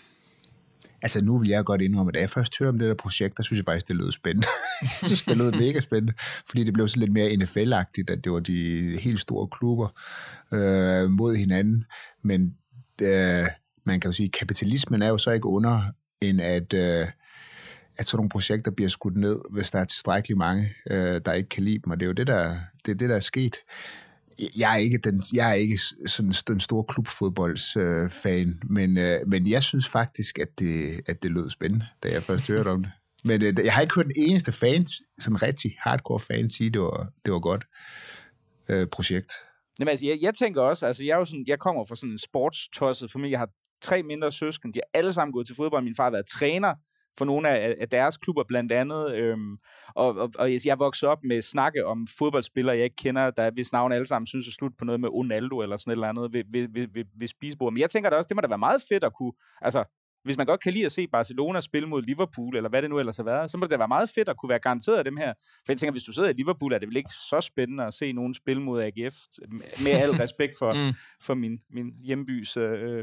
Altså, nu vil jeg godt indrømme, at da jeg først hørte om det der projekt, der synes jeg faktisk, det lød spændende. Jeg synes, det lød mega spændende, fordi det blev så lidt mere N F L-agtigt, at det var de helt store klubber øh, mod hinanden. Men øh, man kan jo sige, at kapitalismen er jo så ikke under, end at, øh, at sådan nogle projekter bliver skudt ned, hvis der er tilstrækkeligt mange, øh, der ikke kan lide dem. Og det er jo det, der, det er, det, der er sket. Jeg er ikke den, jeg er ikke sådan den store klubfodboldsfan, øh, men, øh, men jeg synes faktisk, at det, at det lød spændende, da jeg først hørte om det. Men øh, jeg har ikke hørt den eneste fan, sådan rigtig hardcore fan, sige, det var, det var godt øh, projekt. Jamen, altså, jeg, jeg tænker også, altså jeg, er jo sådan, jeg kommer fra sådan en sportstosset familie, jeg har tre mindre søskende, de er alle sammen gået til fodbold, min far har været træner for nogle af, af deres klubber blandt andet, øhm, og, og, og jeg voksede op med snakke om fodboldspillere, jeg ikke kender, der hvis navn alle sammen synes er slut på noget med Ronaldo eller sådan et eller andet ved, ved, ved, ved, ved spisebordet. Men jeg tænker da også, det må da være meget fedt at kunne, altså hvis man godt kan lide at se Barcelona spille mod Liverpool, eller hvad det nu ellers har været, så må det da være meget fedt at kunne være garanteret af dem her. For jeg tænker, hvis du sidder i Liverpool, er det vel ikke så spændende at se nogen spille mod A G F, med al respekt for, mm. for min, min hjembys øh,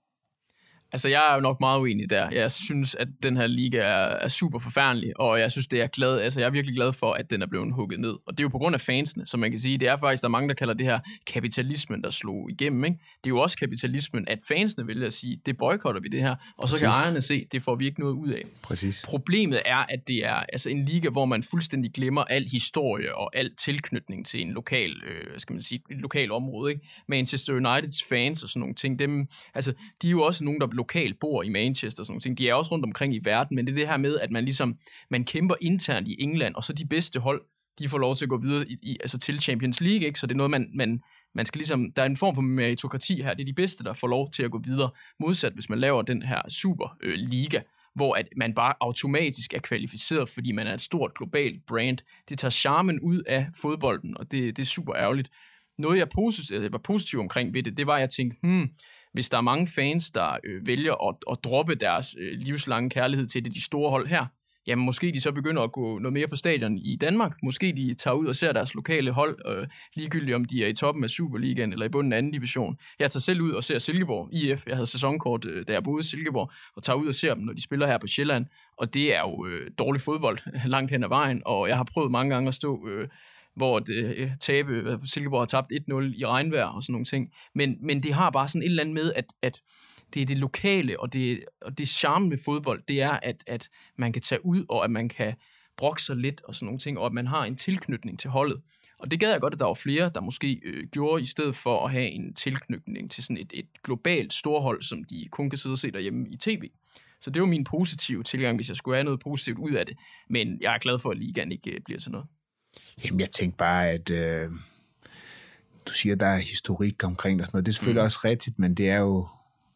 Altså, jeg er jo nok meget uenig der. Jeg synes, at den her liga er, er super forfærdelig, og jeg synes, det er glad, altså, jeg er virkelig glad for, at den er blevet hugget ned. Og det er jo på grund af fansene, som man kan sige. Det er faktisk, der er mange, der kalder det her kapitalismen, der slog igennem, ikke? Det er jo også kapitalismen, at fansene vælger at sige, det boykotter vi det her, og så Præcis. Kan ejerne se, det får vi ikke noget ud af. Præcis. Problemet er, at det er altså en liga, hvor man fuldstændig glemmer al historie og al tilknytning til en lokal, øh, skal man sige, et lokal område, ikke? Manchester Uniteds fans og sådan nogle ting, dem, altså, de er jo også nogen, der lokalt bor i Manchester og sådan nogle ting. De er også rundt omkring i verden, men det er det her med, at man ligesom, man kæmper internt i England, og så de bedste hold, de får lov til at gå videre i, i, altså til Champions League, ikke? Så det er noget, man, man, man skal ligesom, der er en form for meritokrati her, det er de bedste, der får lov til at gå videre, modsat hvis man laver den her Superliga, øh, hvor at man bare automatisk er kvalificeret, fordi man er et stort globalt brand. Det tager charmen ud af fodbolden, og det, det er super ærgerligt. Noget, jeg, positiv, jeg var positiv omkring ved det, det var, at jeg tænkte, hmm, hvis der er mange fans, der øh, vælger at, at droppe deres øh, livslange kærlighed til det, de store hold her, jamen måske de så begynder at gå noget mere på stadion i Danmark. Måske de tager ud og ser deres lokale hold, øh, ligegyldigt om de er i toppen af Superligaen eller i bunden af anden division. Jeg tager selv ud og ser Silkeborg I F. Jeg havde sæsonkort, øh, da jeg boede i Silkeborg, og tager ud og ser dem, når de spiller her på Sjælland. Og det er jo øh, dårlig fodbold langt hen ad vejen, og jeg har prøvet mange gange at stå... Øh, hvor det, tabe, Silkeborg har tabt et nul i regnvejr og sådan nogle ting. Men, men det har bare sådan et eller andet med, at, at det er det lokale, og det, og det charme med fodbold, det er, at, at man kan tage ud, og at man kan brokke sig lidt og sådan nogle ting, og at man har en tilknytning til holdet. Og det gad jeg godt, at der var flere, der måske øh, gjorde, i stedet for at have en tilknytning til sådan et, et globalt storhold, som de kun kan sidde og se derhjemme i tv. Så det var min positive tilgang, hvis jeg skulle have noget positivt ud af det. Men jeg er glad for, at ligaen ikke øh, bliver til noget. Jamen, jeg tænkte bare, at øh, du siger, der er historik omkring og sådan noget. Det er selvfølgelig mm. også rigtigt, men det er jo...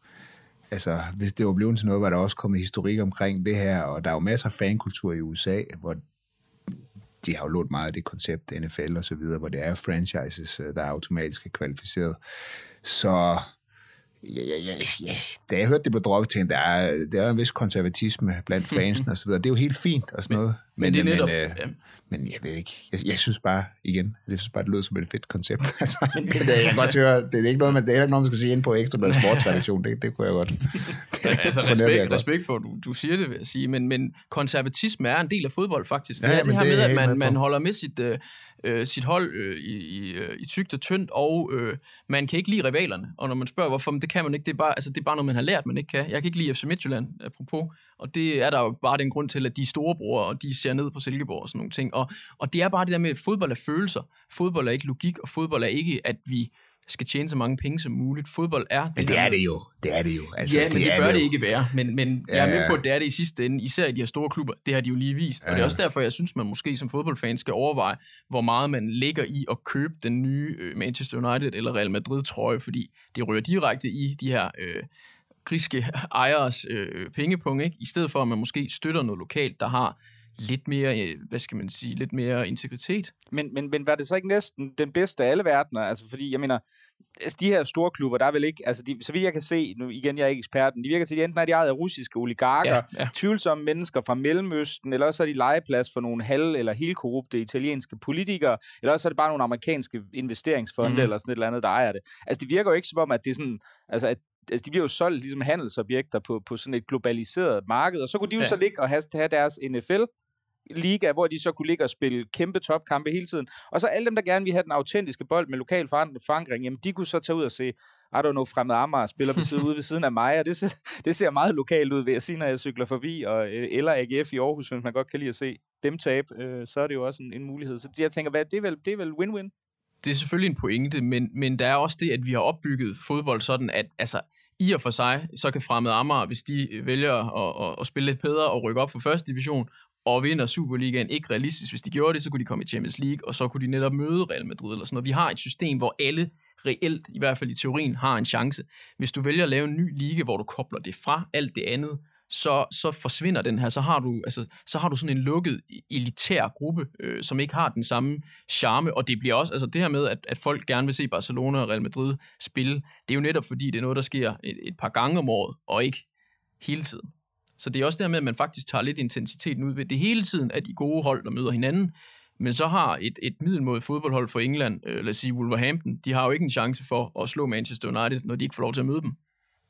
Altså, hvis det var blevet til noget, var der også kommet historik omkring det her, og der er jo masser af fankultur i U S A, hvor de har jo lånt meget af det koncept, N F L og så videre, hvor det er franchises, der er automatisk kvalificeret. Så ja, ja, ja, ja. Da jeg hørte det blev droppet, tænkte der er, der er en vis konservatisme blandt fansen og så videre. Det er jo helt fint og sådan noget. Men, men det er netop... Men, øh, ja. men jeg ved ikke. Jeg, jeg synes bare, igen, jeg synes bare, det lyder som et fedt koncept. Altså, men, det, jeg kan godt høre, det er ikke noget, man, det er ikke noget, man skal sige ind på Ekstra Bladet sportsredaktion. Det, det kunne jeg godt. Ja, altså respekt, respekt for, at du, du siger det, vil jeg sige. Men, men konservatisme er en del af fodbold, faktisk. Det ja, er det her det med, at man, man holder med sit... Øh, Øh, sit hold øh, i, i, i tykt og tyndt, og øh, man kan ikke lide rivalerne. Og når man spørger, hvorfor, det kan man ikke, det er, bare, altså, det er bare noget, man har lært, man ikke kan. Jeg kan ikke lide F C Midtjylland, apropos, og det er der jo bare den grund til, at de er storebror, og de ser ned på Silkeborg og sådan nogle ting. Og, og det er bare det der med, at fodbold er følelser. Fodbold er ikke logik, og fodbold er ikke, at vi skal tjene så mange penge som muligt. Fodbold er... Det men det er det jo. Det er det jo. Altså, ja, men det, det bør det, det ikke være. Men, men ja, jeg er med på, at det er det i sidste ende. Især i de her store klubber. Det har de jo lige vist. Ja. Og det er også derfor, jeg synes, man måske som fodboldfan skal overveje, hvor meget man lægger i at købe den nye Manchester United eller Real Madrid-trøje, fordi det rører direkte i de her øh, griske ejeres øh, pengepunkt, ikke? I stedet for, at man måske støtter noget lokalt, der har lidt mere, hvad skal man sige, lidt mere integritet. Men, men, men var det så ikke næsten den bedste af alle verdener? Altså, fordi, jeg mener, altså, de her store klubber, der er vel ikke, altså, de, så vidt jeg kan se, nu igen, jeg er ikke eksperten, de virker til, at de enten er de ejet af russiske oligarker, ja, ja. tvivlsomme mennesker fra Mellemøsten, eller også er de legeplads for nogle halv- eller helt korrupte italienske politikere, eller også er det bare nogle amerikanske investeringsfonde, mm-hmm. eller sådan et eller andet, der ejer det. Altså, det virker jo ikke som om, at det er sådan, altså, at altså, de bliver jo solgt ligesom handelsobjekter på, på sådan et globaliseret marked, og så kunne de jo ja. så ligge og have, have deres N F L liga, hvor de så kunne ligge og spille kæmpe topkampe hele tiden. Og så alle dem, der gerne vil have den autentiske bold med lokal forankring, jamen de kunne så tage ud og se, I don't know, Fremad Amager spiller på side ude ved siden af mig, og det ser, det ser meget lokalt ud ved at sige, når jeg cykler forbi, og, eller A G F i Aarhus, hvis man godt kan lide at se dem tabe, øh, så er det jo også en, en mulighed. Så jeg tænker, hvad, det, er vel, det er vel win-win? Det er selvfølgelig en pointe, men, men der er også det, at vi har opbygget fodbold sådan, at altså, i og for sig, så kan Fremad Amager, hvis de vælger at, at, at spille lidt bedre og rykke op for første division, og vinder Superligaen, ikke realistisk. Hvis de gjorde det, så kunne de komme i Champions League, og så kunne de netop møde Real Madrid eller sådan noget. Vi har et system, hvor alle reelt, i hvert fald i teorien, har en chance. Hvis du vælger at lave en ny liga, hvor du kobler det fra alt det andet, så, så forsvinder den her. Så har du, altså, så har du sådan en lukket, elitær gruppe, øh, som ikke har den samme charme, og det bliver også, altså det her med, at, at folk gerne vil se Barcelona og Real Madrid spille, det er jo netop fordi, det er noget, der sker et, et par gange om året, og ikke hele tiden. Så det er også der med, at man faktisk tager lidt intensiteten ud ved det hele tiden, at de gode hold, der møder hinanden. Men så har et, et middelmådigt fodboldhold for England, øh, lad os sige Wolverhampton, de har jo ikke en chance for at slå Manchester United, når de ikke får lov til at møde dem.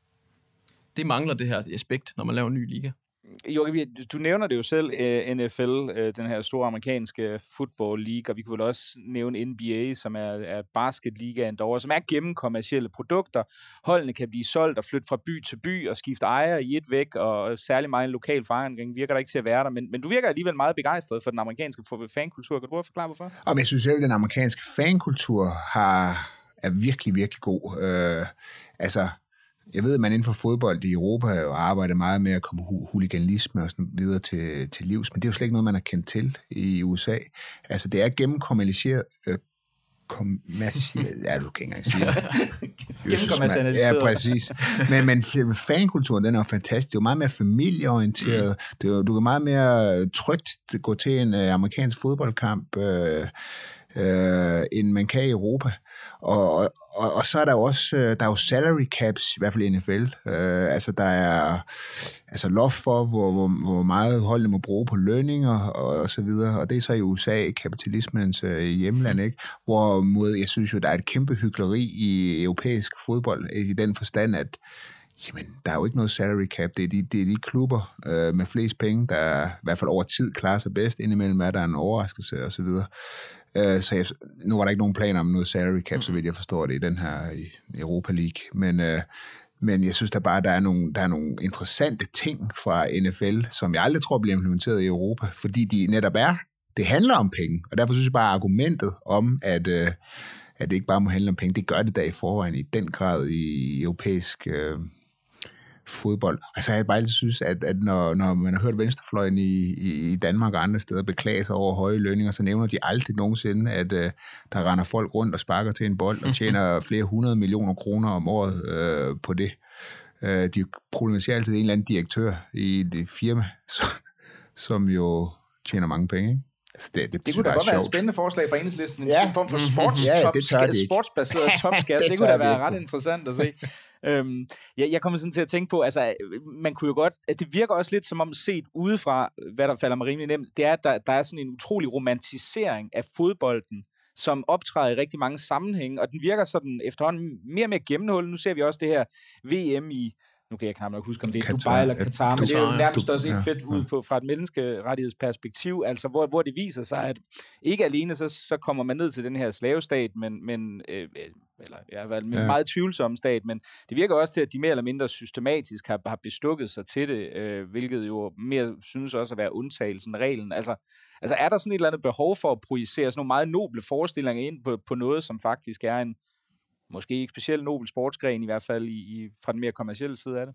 Det mangler det her aspekt, når man laver en ny liga. Joachim, du nævner det jo selv, uh, N F L, uh, den her store amerikanske football league, og vi kunne vel også nævne N B A, som er, er basketligaen derovre, som er gennemkommercielle produkter. Holdene kan blive solgt og flytte fra by til by og skifte ejer i et væk, og særlig meget en lokal forankring virker der ikke til at være der, men, men du virker alligevel meget begejstret for den amerikanske fankultur. Kan du prøve at forklare, hvorfor? Om jeg synes selv, at den amerikanske fankultur har, er virkelig, virkelig god. Øh, altså... Jeg ved, at man inden for fodbold i Europa jo arbejder meget med at komme huliganisme og sådan videre til, til livs, men det er jo slet ikke noget, man har kendt til i U S A. Altså, det er gennemkommercialiseret... Øh, kommercialiseret... Ja, du kan ikke engang sige det. Gennemkommercialiseret. Ja, præcis. Men, men fankulturen, den er jo fantastisk. Det er jo meget mere familieorienteret. Mm. Det er jo, du kan meget mere trygt gå til en uh, amerikansk fodboldkamp, øh, øh, end man kan i Europa. Og, og, og så er der jo også der er jo salary caps, i hvert fald i N F L. Øh, altså der er altså loft for, hvor, hvor, hvor meget holdene må bruge på lønninger og, og så videre. Og det er så i U S A, kapitalismens øh, hjemland, ikke? Hvorimod jeg synes jo, der er et kæmpe hykleri i europæisk fodbold, i den forstand, at jamen, der er jo ikke noget salary cap. Det er de, det er de klubber øh, med flest penge, der i hvert fald over tid klarer sig bedst. Indimellem er der en overraskelse og så videre. Uh, så jeg, nu var der ikke nogen planer om noget salary cap, mm. så vidt jeg forstår det, i den her i Europa League. Men, uh, men jeg synes der bare, der er, nogle, der er nogle interessante ting fra N F L, som jeg aldrig tror bliver implementeret i Europa, fordi de netop er, det handler om penge. Og derfor synes jeg bare, argumentet om, at, uh, at det ikke bare må handle om penge, det gør det da i forvejen i den grad i europæisk uh, fodbold. Altså jeg bare altid synes, at, at når, når man har hørt venstrefløjen i, i, i Danmark og andre steder beklage sig over høje lønninger, så nævner de aldrig nogensinde, at uh, der render folk rundt og sparker til en bold og tjener flere hundrede millioner kroner om året uh, på det. Uh, de problematiserer altid en eller anden direktør i det firma, som, som jo tjener mange penge, ikke? Altså det, det, det kunne da godt være et spændende forslag fra Enhedslisten. En ja. form for sports, ja, top, det tør sportsbaseret topskat. det, det kunne da være ret interessant at se. øhm, jeg, jeg kommer sådan til at tænke på, altså man kunne jo godt, altså det virker også lidt som om set udefra, hvad der falder mig rimelig nemt, det er, at der, der er sådan en utrolig romantisering af fodbolden, som optræder i rigtig mange sammenhænge, og den virker sådan efterhånden mere og mere gennemhullet. Nu ser vi også det her V M i, nu kan jeg knap nok huske, om det er Qatar, Dubai eller Katar, men det er jo nærmest også ikke fedt ud på, fra et menneskerettighedsperspektiv, altså hvor, hvor det viser sig, at ikke alene så, så kommer man ned til den her slavestat, men, men øh, eller i hvert fald en ja. meget tvivlsom stat, men det virker også til, at de mere eller mindre systematisk har, har bestukket sig til det, øh, hvilket jo mere synes også at være undtagelsen af reglen. Altså, altså er der sådan et eller andet behov for at projicere sådan nogle meget noble forestillinger ind på, på noget, som faktisk er en måske ikke specielt nobel sportsgren, i hvert fald i, i, fra den mere kommercielle side af det?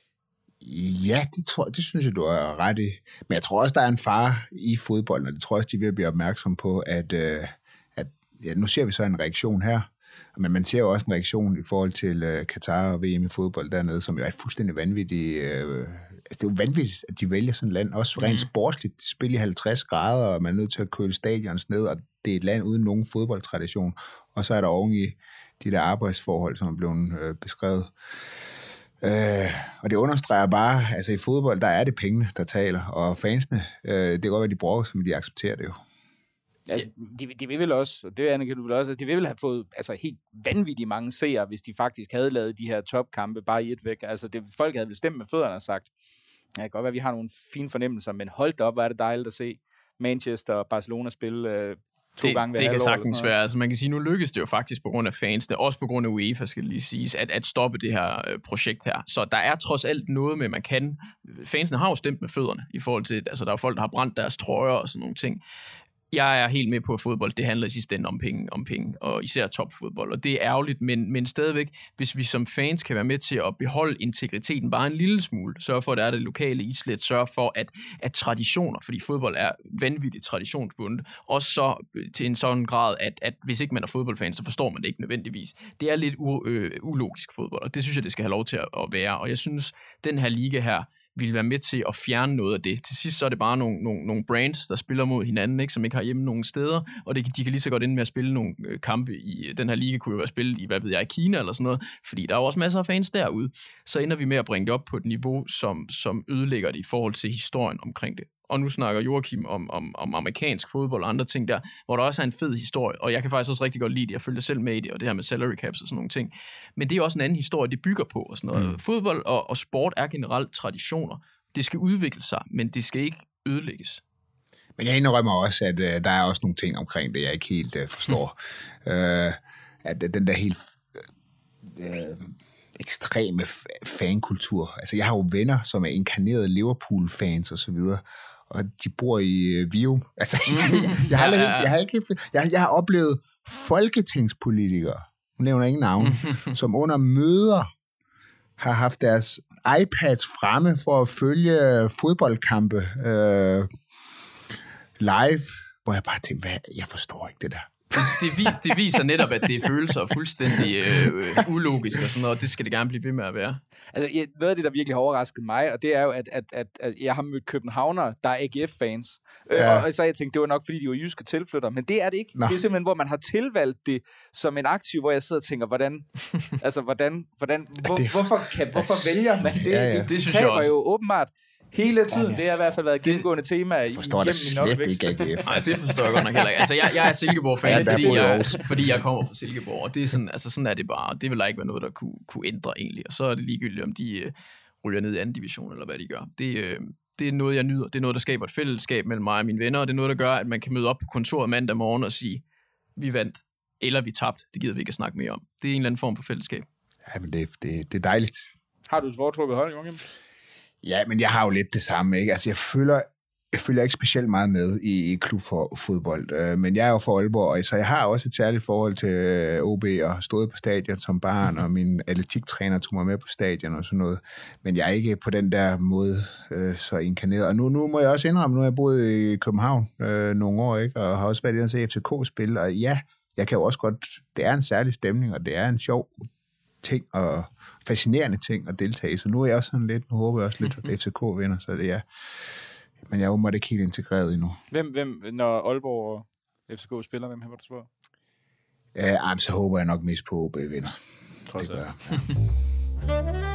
Ja, det, tror, det synes jeg, du er ret i. Men jeg tror også, der er en fare i fodbolden, og det tror jeg også, de vil blive opmærksom på, at, øh, at ja, nu ser vi så en reaktion her, men man ser jo også en reaktion i forhold til øh, Katar og V M i fodbold dernede, som jo er fuldstændig vanvittigt. Øh, altså det er jo vanvittigt, at de vælger sådan et land, også rent mm. sportsligt. De spiller i halvtreds grader, og man er nødt til at køle stadions ned, og det er et land uden nogen fodboldtradition. Og så er der oven i de der arbejdsforhold, som er blevet øh, beskrevet. Øh, og det understreger bare, altså i fodbold, der er det pengene, der taler, og fansene, øh, det kan godt være, de bruger, som de accepterer det jo. Altså, de, de vil vel også, og det anerkender du vel også, altså, de vil vel have fået altså, helt vanvittigt mange seere, hvis de faktisk havde lavet de her topkampe bare i et væk. Altså, det, folk havde vel stemt med fødderne og sagt, ja, det kan godt være, at vi har nogle fine fornemmelser, men hold da op, hvor er det dejligt at se Manchester og Barcelona spille øh, to det, gange hver det kan sagtens være. Altså man kan sige, nu lykkes det jo faktisk på grund af fansene, også på grund af UEFA, skal det lige siges, at, at stoppe det her øh, projekt her. Så der er trods alt noget med, man kan. Fansene har jo stemt med fødderne i forhold til, altså der er folk, der har brændt deres trøjer og sådan nogle ting. Jeg er helt med på, at fodbold, det handler i sidste ende om penge, om penge, og især topfodbold, og det er ærgerligt, men, men stadigvæk, hvis vi som fans kan være med til at beholde integriteten bare en lille smule, sørge for, at der er det lokale islet, sørge for, at, at traditioner, fordi fodbold er vanvittigt traditionsbundet, også så til en sådan grad, at, at hvis ikke man er fodboldfan, så forstår man det ikke nødvendigvis. Det er lidt u- øh, ulogisk fodbold, og det synes jeg, det skal have lov til at, at være, og jeg synes, den her liga her, vil være med til at fjerne noget af det. Til sidst så er det bare nogle, nogle, nogle brands, der spiller mod hinanden, ikke, som ikke har hjemme nogen steder, og det, de kan lige så godt ende med at spille nogle øh, kampe i, den her liga kunne jo være spillet i, hvad ved jeg, Kina eller sådan noget, fordi der er jo også masser af fans derude. Så ender vi med at bringe det op på et niveau, som, som ødelægger det i forhold til historien omkring det. Og nu snakker Joachim om, om, om amerikansk fodbold og andre ting der, hvor der også er en fed historie, og jeg kan faktisk også rigtig godt lide det, jeg følger selv med i det, og det her med salary caps og sådan nogle ting. Men det er også en anden historie, det bygger på og sådan noget. Mm. Fodbold og, og sport er generelt traditioner. Det skal udvikle sig, men det skal ikke ødelægges. Men jeg indrømmer også, at uh, der er også nogle ting omkring det, jeg ikke helt uh, forstår. Mm. Uh, at uh, den der helt uh, ekstreme fankultur. Altså, jeg har jo venner, som er inkarnerede Liverpool-fans og så videre, og de bor i uh, Vium. Altså, jeg, jeg, har aldrig, jeg, har ikke, jeg, jeg har oplevet folketingspolitikere, nu nævner jeg ingen navn, som under møder har haft deres iPads fremme for at følge fodboldkampe øh, live, hvor jeg bare tænkte, hvad? Jeg forstår ikke det der. Det, vis, det viser netop, at det er følelser fuldstændig øh, ulogisk og sådan noget, og det skal det gerne blive ved med at være. Altså, jeg, noget af det, der virkelig har overrasket mig, og det er jo, at, at, at, at jeg har mødt københavnere, der er A G F-fans. Ja. Og, og så har jeg tænkt, det var nok, fordi de var jyske tilflytter, men det er det ikke. Nå. Det er simpelthen, hvor man har tilvalgt det som en aktiv, hvor jeg sidder og tænker, hvordan, altså, hvordan, hvordan, hvor, det, hvorfor, kan, hvorfor vælger man det? Ja, ja. Det, det, det synes jeg også. Jo åbenbart hele tiden. Det har i hvert fald været et gennemgående tema i, igennem min opvækst. Nej, det forstår jeg godt nok heller ikke. Altså, jeg, jeg er Silkeborg-fan, ja, fordi, jeg, fordi jeg kommer fra Silkeborg, og det er sådan, altså, sådan er det bare. Det vil ikke være noget, der kunne, kunne ændre egentlig, og så er det ligegyldigt, om de øh, ryger ned i anden division, eller hvad de gør. Det, øh, det er noget, jeg nyder. Det er noget, der skaber et fællesskab mellem mig og mine venner, og det er noget, der gør, at man kan møde op på kontoret mandag morgen og sige, vi vandt, eller vi tabte. Det gider vi ikke at snakke mere om. Det er en eller anden form for fællesskab. Ja, men det, det, det er dejligt. Har du et foretrukket hold, Joachim? Ja, men jeg har jo lidt det samme, ikke? Altså, jeg føler jeg følger ikke specielt meget med i, i klubfodbold, øh, men jeg er jo fra Aalborg, og så jeg har også et særligt forhold til øh, O B, og har stået på stadion som barn, og min atletiktræner tog mig med på stadion og sådan noget. Men jeg er ikke på den der måde øh, så inkarneret. Og nu, nu må jeg også indrømme, nu har jeg boet i København øh, nogle år, ikke, og har også været inde og se F C K spille, og ja, jeg kan jo også godt, det er en særlig stemning, og det er en sjov ting, og fascinerende ting at deltage i. Så nu er jeg også sådan lidt, nu håber jeg også lidt, at F C K vinder, så det er... Men jeg er åbenbart ikke helt integreret endnu. Hvem, hvem når Aalborg og F C K spiller, hvem har du spurgt? Ja, så håber jeg nok mest på, at O B vinder. Trods det gør alt. jeg. Ja.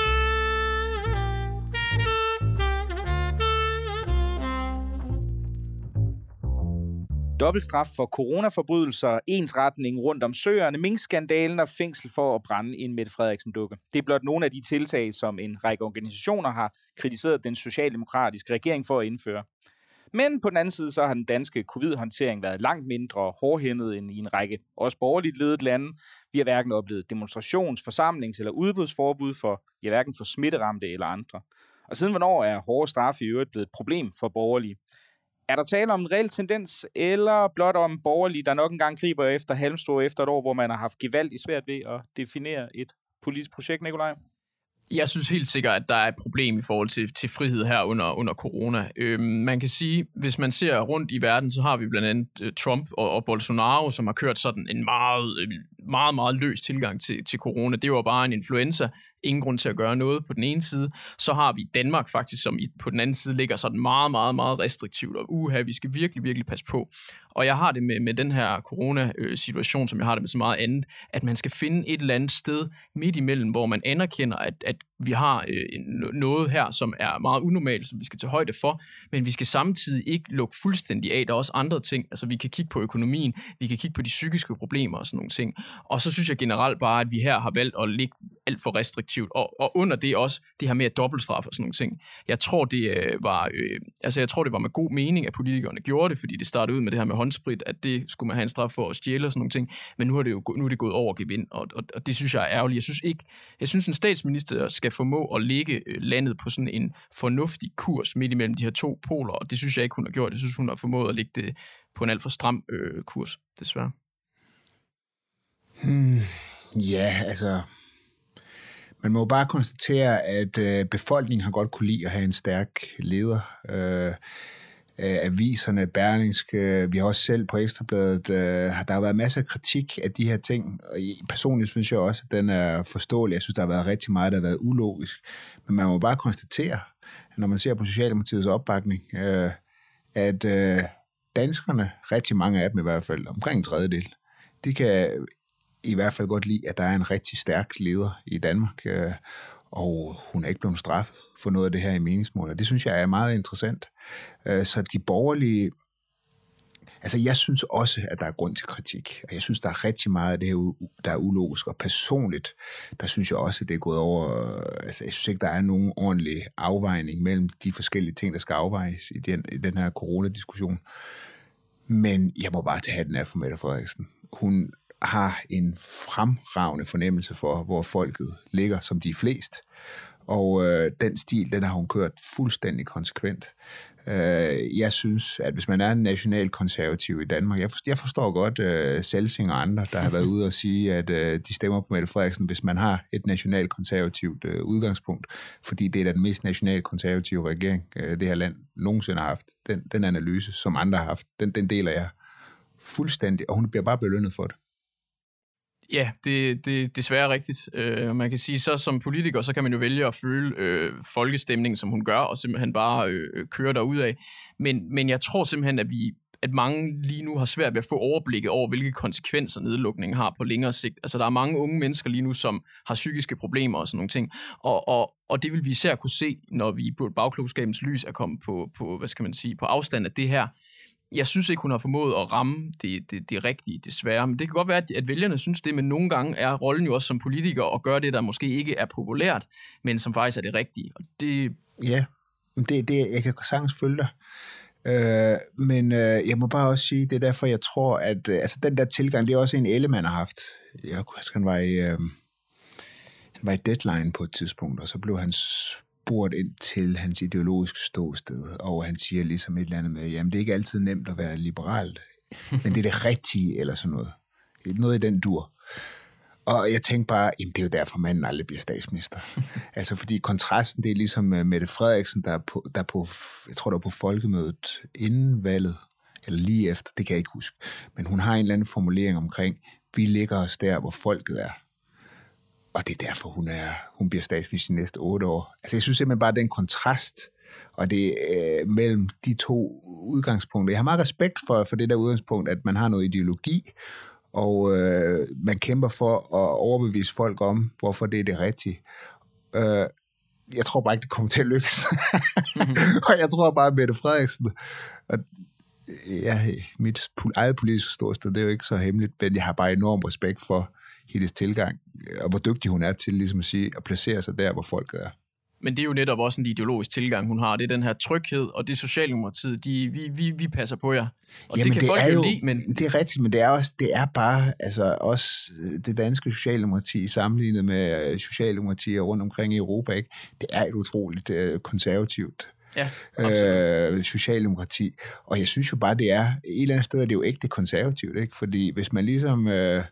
Dobbeltstraf for coronaforbrydelser, ensretning rundt om søerne, minkskandalen og fængsel for at brænde en Mette Frederiksen-dukke. Det er blot nogle af de tiltag, som en række organisationer har kritiseret den socialdemokratiske regering for at indføre. Men på den anden side, så har den danske covid-håndtering været langt mindre hårdhændet end i en række også borgerligt ledet lande. Vi har hverken oplevet demonstrations-, forsamlings- eller udbudsforbud for, ja, hverken for smitteramte eller andre. Og siden hvornår er hårde straffe i øvrigt blevet et problem for borgerlige? Er der tale om en reel tendens, eller blot om borgerlige, der nok engang griber efter halmstrå efter et år, hvor man har haft gevaldigt svært ved at definere et politisk projekt, Nikolaj? Jeg synes helt sikkert, at der er et problem i forhold til, til frihed her under, under corona. Øhm, man kan sige, hvis man ser rundt i verden, så har vi blandt andet uh, Trump og, og Bolsonaro, som har kørt sådan en meget, meget, meget løs tilgang til, til corona. Det var bare en influenza. Ingen grund til at gøre noget på den ene side. Så har vi Danmark faktisk, som i, på den anden side ligger sådan meget, meget, meget restriktivt. Og uha, vi skal virkelig, virkelig passe på. Og jeg har det med, med den her corona-situation, som jeg har det med så meget andet, at man skal finde et eller andet sted midt imellem, hvor man anerkender, at, at vi har øh, noget her, som er meget unormalt, som vi skal tage højde for, men vi skal samtidig ikke lukke fuldstændig af. Der er også andre ting. Altså, vi kan kigge på økonomien, vi kan kigge på de psykiske problemer og sådan nogle ting. Og så synes jeg generelt bare, at vi her har valgt at ligge alt for restriktivt, og, og under det også det her med dobbeltstraf og sådan nogle ting. Jeg tror, det øh, var øh, altså jeg tror, det var med god mening, at politikerne gjorde det, fordi det startede ud med det her med håndsprit, at det skulle man have en straf for at stjæle og sådan nogle ting, men nu er det jo nu er det gået over gevind, og, og, og det synes jeg er ærgerligt. Jeg synes ikke, jeg synes en statsminister skal formå at lægge landet på sådan en fornuftig kurs midt imellem de her to poler, og det synes jeg ikke, hun har gjort. Jeg synes, hun har formået at lægge det på en alt for stram øh, kurs, desværre. Hmm, ja, altså... Man må bare konstatere, at øh, befolkningen har godt kunne lide at have en stærk leder. Øh, aviserne, Berlingske, vi har også selv på Ekstrabladet, øh, der har været masser af kritik af de her ting, og personligt synes jeg også, at den er forståelig. Jeg synes, der har været rigtig meget, der har været ulogisk. Men man må bare konstatere, når man ser på Socialdemokratiets opbakning, øh, at øh, danskerne, rigtig mange af dem i hvert fald, omkring en tredjedel, de kan i hvert fald godt lide, at der er en rigtig stærk leder i Danmark, øh, og hun er ikke blevet straffet for noget af det her i meningsmål. Det synes jeg er meget interessant. Øh, så de borgerlige... Altså, jeg synes også, at der er grund til kritik, og jeg synes, der er rigtig meget af det her, der er ulogisk, og personligt, der synes jeg også, at det er gået over... Altså, jeg synes ikke, der er nogen ordentlig afvejning mellem de forskellige ting, der skal afvejes i den, i den her coronadiskussion. Men jeg må bare tage hatten af for Mette Frederiksen. Hun har en fremragende fornemmelse for, hvor folket ligger, som de er flest. Og øh, den stil, den har hun kørt fuldstændig konsekvent. Øh, jeg synes, at hvis man er en nationalkonservativ i Danmark, jeg forstår, jeg forstår godt øh, Celsing og andre, der har været ude og sige, at øh, de stemmer på Mette Frederiksen, hvis man har et nationalkonservativt øh, udgangspunkt, fordi det er da den mest nationalkonservative regering, øh, det her land nogensinde har haft. Den, den analyse, som andre har haft, den, den deler jeg fuldstændig, og hun bliver bare belønnet for det. Ja, det, det er desværre rigtigt. Øh, man kan sige, så som politiker, så kan man jo vælge at føle øh, folkestemningen, som hun gør, og simpelthen bare øh, køre derudad. Men, men jeg tror simpelthen, at vi at mange lige nu har svært ved at få overblikket over, hvilke konsekvenser nedlukningen har på længere sigt. Altså, der er mange unge mennesker lige nu, som har psykiske problemer og sådan nogle ting. Og, og, og det vil vi især kunne se, når vi på bagklogskabens lys er kommet på, på, hvad skal man sige, på afstand af det her. Jeg synes ikke, hun har formået at ramme det, det, det rigtige, desværre. Men det kan godt være, at vælgerne synes det, men nogle gange er rollen jo også som politiker at gøre det, der måske ikke er populært, men som faktisk er det rigtige. Og det... Ja, det, det, jeg kan sagtens følge dig. Øh, men øh, jeg må bare også sige, det er derfor, jeg tror, at øh, altså, den der tilgang, det er også en Ellemann har haft. Jeg huske, han var i, øh, han var i Deadline på et tidspunkt, og så blev hans spurgt ind til hans ideologiske ståsted, og han siger ligesom et eller andet med, jamen det er ikke altid nemt at være liberal, men det er det rigtige, eller sådan noget. Noget i den dur. Og jeg tænkte bare, jamen det er jo derfor, manden aldrig bliver statsminister. Altså fordi kontrasten, det er ligesom Mette Frederiksen, der er på, der er på jeg tror, der er på folkemødet inden valget, eller lige efter, det kan jeg ikke huske. Men hun har en eller anden formulering omkring, vi ligger os der, hvor folket er. Og det er derfor, hun, er, hun bliver statsminister de næste otte år. Altså jeg synes simpelthen bare, den kontrast, og det øh, mellem de to udgangspunkter. Jeg har meget respekt for, for det der udgangspunkt, at man har noget ideologi, og øh, man kæmper for at overbevise folk om, hvorfor det er det rigtige. Øh, jeg tror bare ikke, det kommer til at lykkes. Mm-hmm. Og jeg tror bare, at Mette Frederiksen, og ja, mit eget politiske ståsted, det er jo ikke så hemmeligt, men jeg har bare enorm respekt for hendes tilgang, og hvor dygtig hun er til ligesom at sige, at placere sig der, hvor folket er. Men det er jo netop også en ideologisk tilgang, hun har. Det er den her tryghed, og det Socialdemokratiet, de, vi, vi, vi passer på jer. Og jamen, det kan det folk jo lide, men... Det er rigtigt, men det er, også, det er bare altså, også det danske Socialdemokrati sammenlignet med Socialdemokratier rundt omkring i Europa, ikke? Det er et utroligt uh, konservativt ja, øh, Socialdemokrati. Og jeg synes jo bare, det er et eller andet sted, er det jo ikke det konservativt, ikke? Fordi hvis man ligesom... Øh,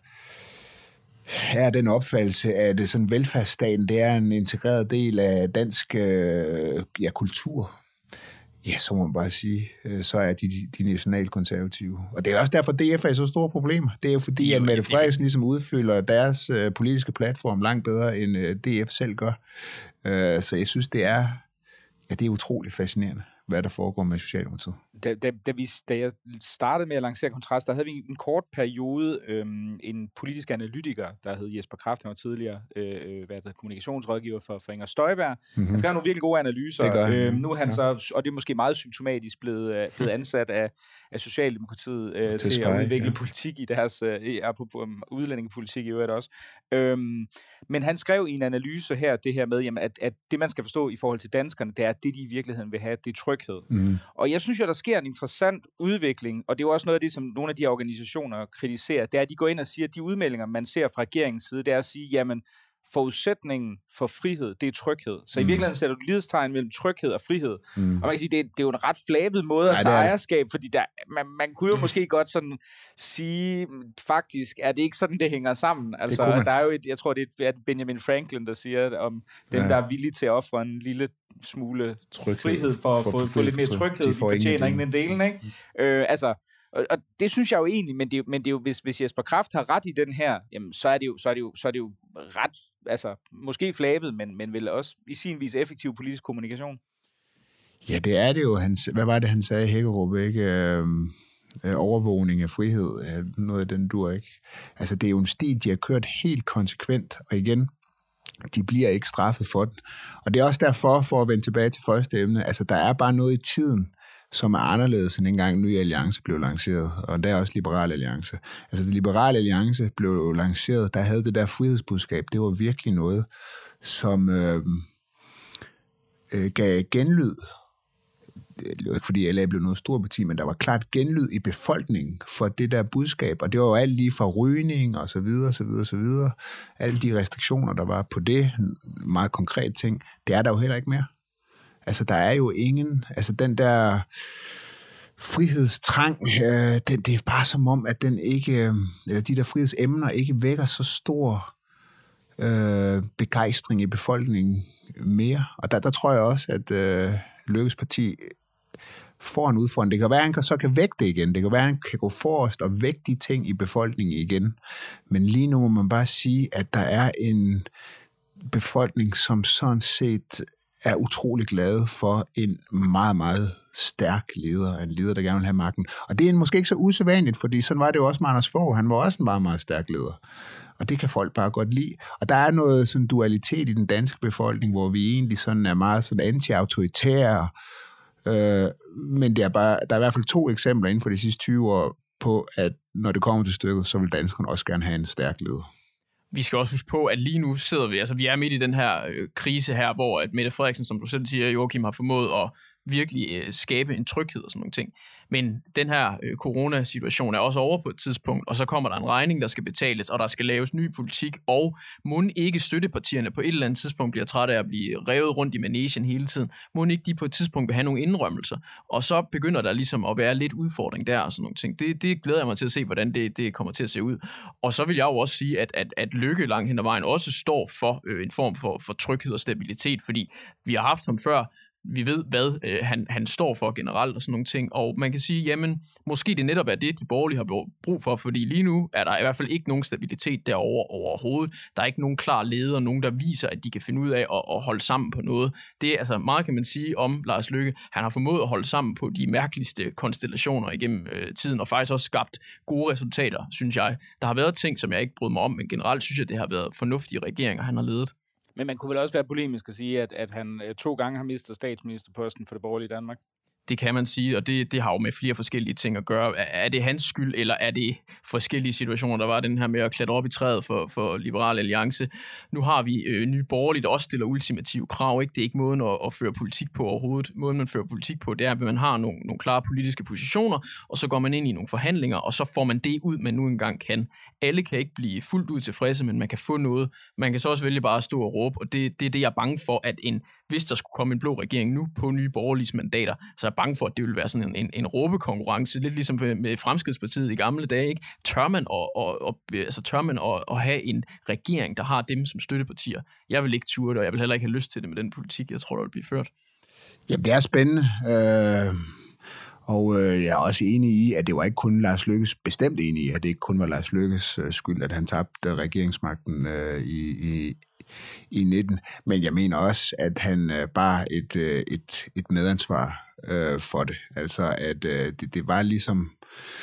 er den opfattelse, at det sådan velfærdsstaten, det er en integreret del af dansk øh, ja, kultur. Ja, så må man bare sige, øh, så er de, de, de nationalkonservative. Og det er også derfor, D F er så store problemer. Det er jo fordi, at Mette Frederiksen ligesom udfylder deres øh, politiske platform langt bedre, end øh, D F selv gør. Øh, så jeg synes, det er, ja, det er utroligt fascinerende, hvad der foregår med Socialdemokratiet. Da, da, da, vi, da jeg startede med at lancere Kontrast, der havde vi en kort periode øhm, en politisk analytiker, der hed Jesper Kraft, han var tidligere øh, hvad der, kommunikationsrådgiver for, for Inger Støjberg. Mm-hmm. Han skrev nogle virkelig gode analyser. Øhm, nu er han ja. så, og det er måske meget symptomatisk, blevet, blevet ansat af, af Socialdemokratiet øh, til, til at udvikle ja. politik i deres øh, udlændingepolitik i øvrigt også. Øhm, men han skrev i en analyse her, det her med, jamen, at, at det man skal forstå i forhold til danskerne, det er, at det de i virkeligheden vil have, det er tryghed. Mm. Og jeg synes jo, der sker en interessant udvikling, og det er jo også noget af det, som nogle af de organisationer kritiserer, det er, at de går ind og siger, at de udmeldinger, man ser fra regeringens side, det er at sige, jamen, forudsætningen for frihed, det er tryghed. Så mm. i virkeligheden sætter du lighedstegn mellem tryghed og frihed. Mm. Og man kan sige, det er, det er jo en ret flabet måde at tage ejerskab, fordi der, man, man kunne jo måske godt sådan sige, faktisk er det ikke sådan, det hænger sammen. Altså, der er jo et, jeg tror, det er Benjamin Franklin, der siger om dem, ja. der er villige til at ofre en lille smule tryghed, frihed for at få, få lidt mere tryghed. De fortjener ingen delen, ikke? Mm. Øh, altså, Og, og det synes jeg jo egentlig, men det er, men det er jo, hvis, hvis Jesper Kraft har ret i den her, jamen, så er det jo, så er det jo, så er det jo ret, altså, måske flabet, men, men vel også i sin vis effektiv politisk kommunikation. Ja, det er det jo. Han, hvad var det, han sagde, Hækkerup, ikke? Øh, overvågning af frihed, noget af den dur, ikke? Altså, det er jo en stil, de har kørt helt konsekvent, og igen, de bliver ikke straffet for den. Og det er også derfor, for at vende tilbage til første emne, altså, der er bare noget i tiden, som er anderledes end engang Ny Alliance blev lanceret, og der er også Liberal Alliance. Altså, det Liberale Alliance blev lanceret, der havde det der frihedsbudskab, det var virkelig noget, som øh, øh, gav genlyd. Det var ikke fordi L A blev noget stort parti, men der var klart genlyd i befolkningen for det der budskab, og det var jo alt lige fra rygning og så videre, så videre, så videre. Alle de restriktioner, der var på det, meget konkret ting, det er der jo heller ikke mere. Altså, der er jo ingen, altså den der frihedstrang, øh, det, det er bare som om, at den ikke, eller de der frihedsemner ikke vækker så stor øh, begejstring i befolkningen mere. Og der, der tror jeg også, at øh, Løkkes parti får en udfordring. Det kan være, at han så kan vække det igen. Det kan være, at han kan gå forrest og vække de ting i befolkningen igen. Men lige nu må man bare sige, at der er en befolkning, som sådan set er utrolig glade for en meget, meget stærk leder, en leder, der gerne vil have magten. Og det er måske ikke så usædvanligt, fordi sådan var det jo også med Anders Fogh. Han var også en meget, meget stærk leder. Og det kan folk bare godt lide. Og der er noget sådan dualitet i den danske befolkning, hvor vi egentlig sådan er meget sådan anti-autoritære. Øh, men det er bare, der er i hvert fald to eksempler inden for de sidste tyve år på, at når det kommer til stykket, så vil danskerne også gerne have en stærk leder. Vi skal også huske på, at lige nu sidder vi, altså vi er midt i den her øh, krise her, hvor at Mette Frederiksen, som du selv siger, Joachim, har formået at virkelig øh, skabe en tryghed og sådan nogle ting. Men den her øh, coronasituation er også over på et tidspunkt, og så kommer der en regning, der skal betales, og der skal laves ny politik, og må ikke støttepartierne på et eller andet tidspunkt bliver trætte af at blive revet rundt i managen hele tiden, må ikke de på et tidspunkt vil have nogle indrømmelser, og så begynder der ligesom at være lidt udfordring der og sådan nogle ting. Det, det glæder jeg mig til at se, hvordan det, det kommer til at se ud. Og så vil jeg jo også sige, at, at, at Løkke langt hen ad vejen også står for øh, en form for, for tryghed og stabilitet, fordi vi har haft ham før. Vi ved, hvad øh, han, han står for generelt og sådan nogle ting, og man kan sige, jamen, måske det netop er det, de borgerlige har brug for, fordi lige nu er der i hvert fald ikke nogen stabilitet derovre overhovedet. Der er ikke nogen klar leder, nogen, der viser, at de kan finde ud af at, at holde sammen på noget. Det er altså meget, kan man sige, om Lars Løkke. Han har formået at holde sammen på de mærkeligste konstellationer igennem øh, tiden, og faktisk også skabt gode resultater, synes jeg. Der har været ting, som jeg ikke brød mig om, men generelt synes jeg, det har været fornuftige regeringer, han har ledet. Men man kunne vel også være polemisk at sige, at, at han to gange har mistet statsministerposten for det borgerlige Danmark? Det kan man sige, og det, det har jo med flere forskellige ting at gøre. Er det hans skyld, eller er det forskellige situationer? Der var den her med at klatre op i træet for, for Liberal Alliance. Nu har vi øh, Nye Borgerlige, der også stiller ultimative krav. Ikke? Det er ikke måden at, at føre politik på overhovedet. Måden, man fører politik på, det er, at man har nogle, nogle klare politiske positioner, og så går man ind i nogle forhandlinger, og så får man det ud, man nu engang kan. Alle kan ikke blive fuldt ud tilfredse, men man kan få noget. Man kan så også vælge bare at stå og råbe, og det, det er det, jeg er bange for, at en, hvis der skulle komme en blå regering nu på Nye Borgerliges mandater, så er jeg bange for, at det vil være sådan en, en, en råbekonkurrence, lidt ligesom med, med Fremskridtspartiet i gamle dage. Ikke? Tør man, at, og, og, altså, tør man at, at have en regering, der har dem som støttepartier? Jeg vil ikke ture det, og jeg vil heller ikke have lyst til det med den politik, jeg tror, der vil blive ført. Jamen, det er spændende. Øh, og øh, jeg er også enig i, at det var ikke kun Lars Løkkes, bestemt enig i, at det ikke kun var Lars Løkkes øh, skyld, at han tabte regeringsmagten øh, i, i, i nitten. Men jeg mener også, at han øh, bare et, øh, et, et medansvar øh, for det. Altså, at øh, det, det var ligesom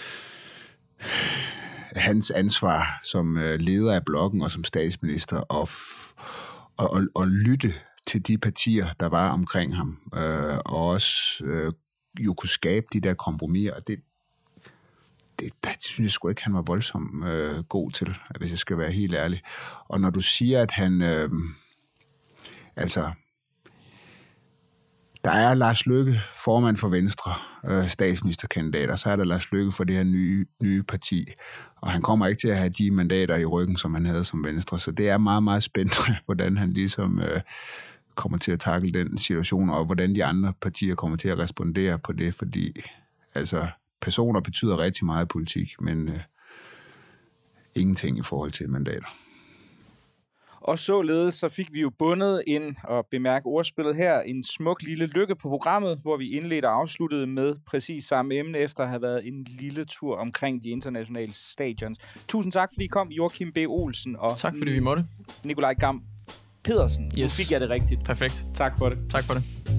hans ansvar som øh, leder af blokken og som statsminister at og, og, og lytte til de partier, der var omkring ham, øh, og også øh, jo kunne skabe de der kompromiser, og det, det, det synes jeg sgu ikke, han var voldsomt øh, god til, hvis jeg skal være helt ærlig. Og når du siger, at han, øh, altså, der er Lars Løkke, formand for Venstre, øh, statsministerkandidat, og så er der Lars Løkke for det her nye, nye parti, og han kommer ikke til at have de mandater i ryggen, som han havde som Venstre, så det er meget, meget spændende, hvordan han ligesom øh, kommer til at tackle den situation, og hvordan de andre partier kommer til at respondere på det, fordi altså, personer betyder rigtig meget i politik, men øh, ingenting i forhold til mandater. Og således så fik vi jo bundet ind og bemærke ordspillet her en smuk lille Løkke på programmet, hvor vi indledte og afsluttede med præcis samme emne, efter at have været en lille tur omkring de internationale stadions. Tusind tak, fordi I kom, Joachim B. Olsen og tak, fordi vi måtte. Nikolaj Gam Pedersen. Yes. Nu fik jeg det rigtigt. Perfekt. Tak for det. Tak for det.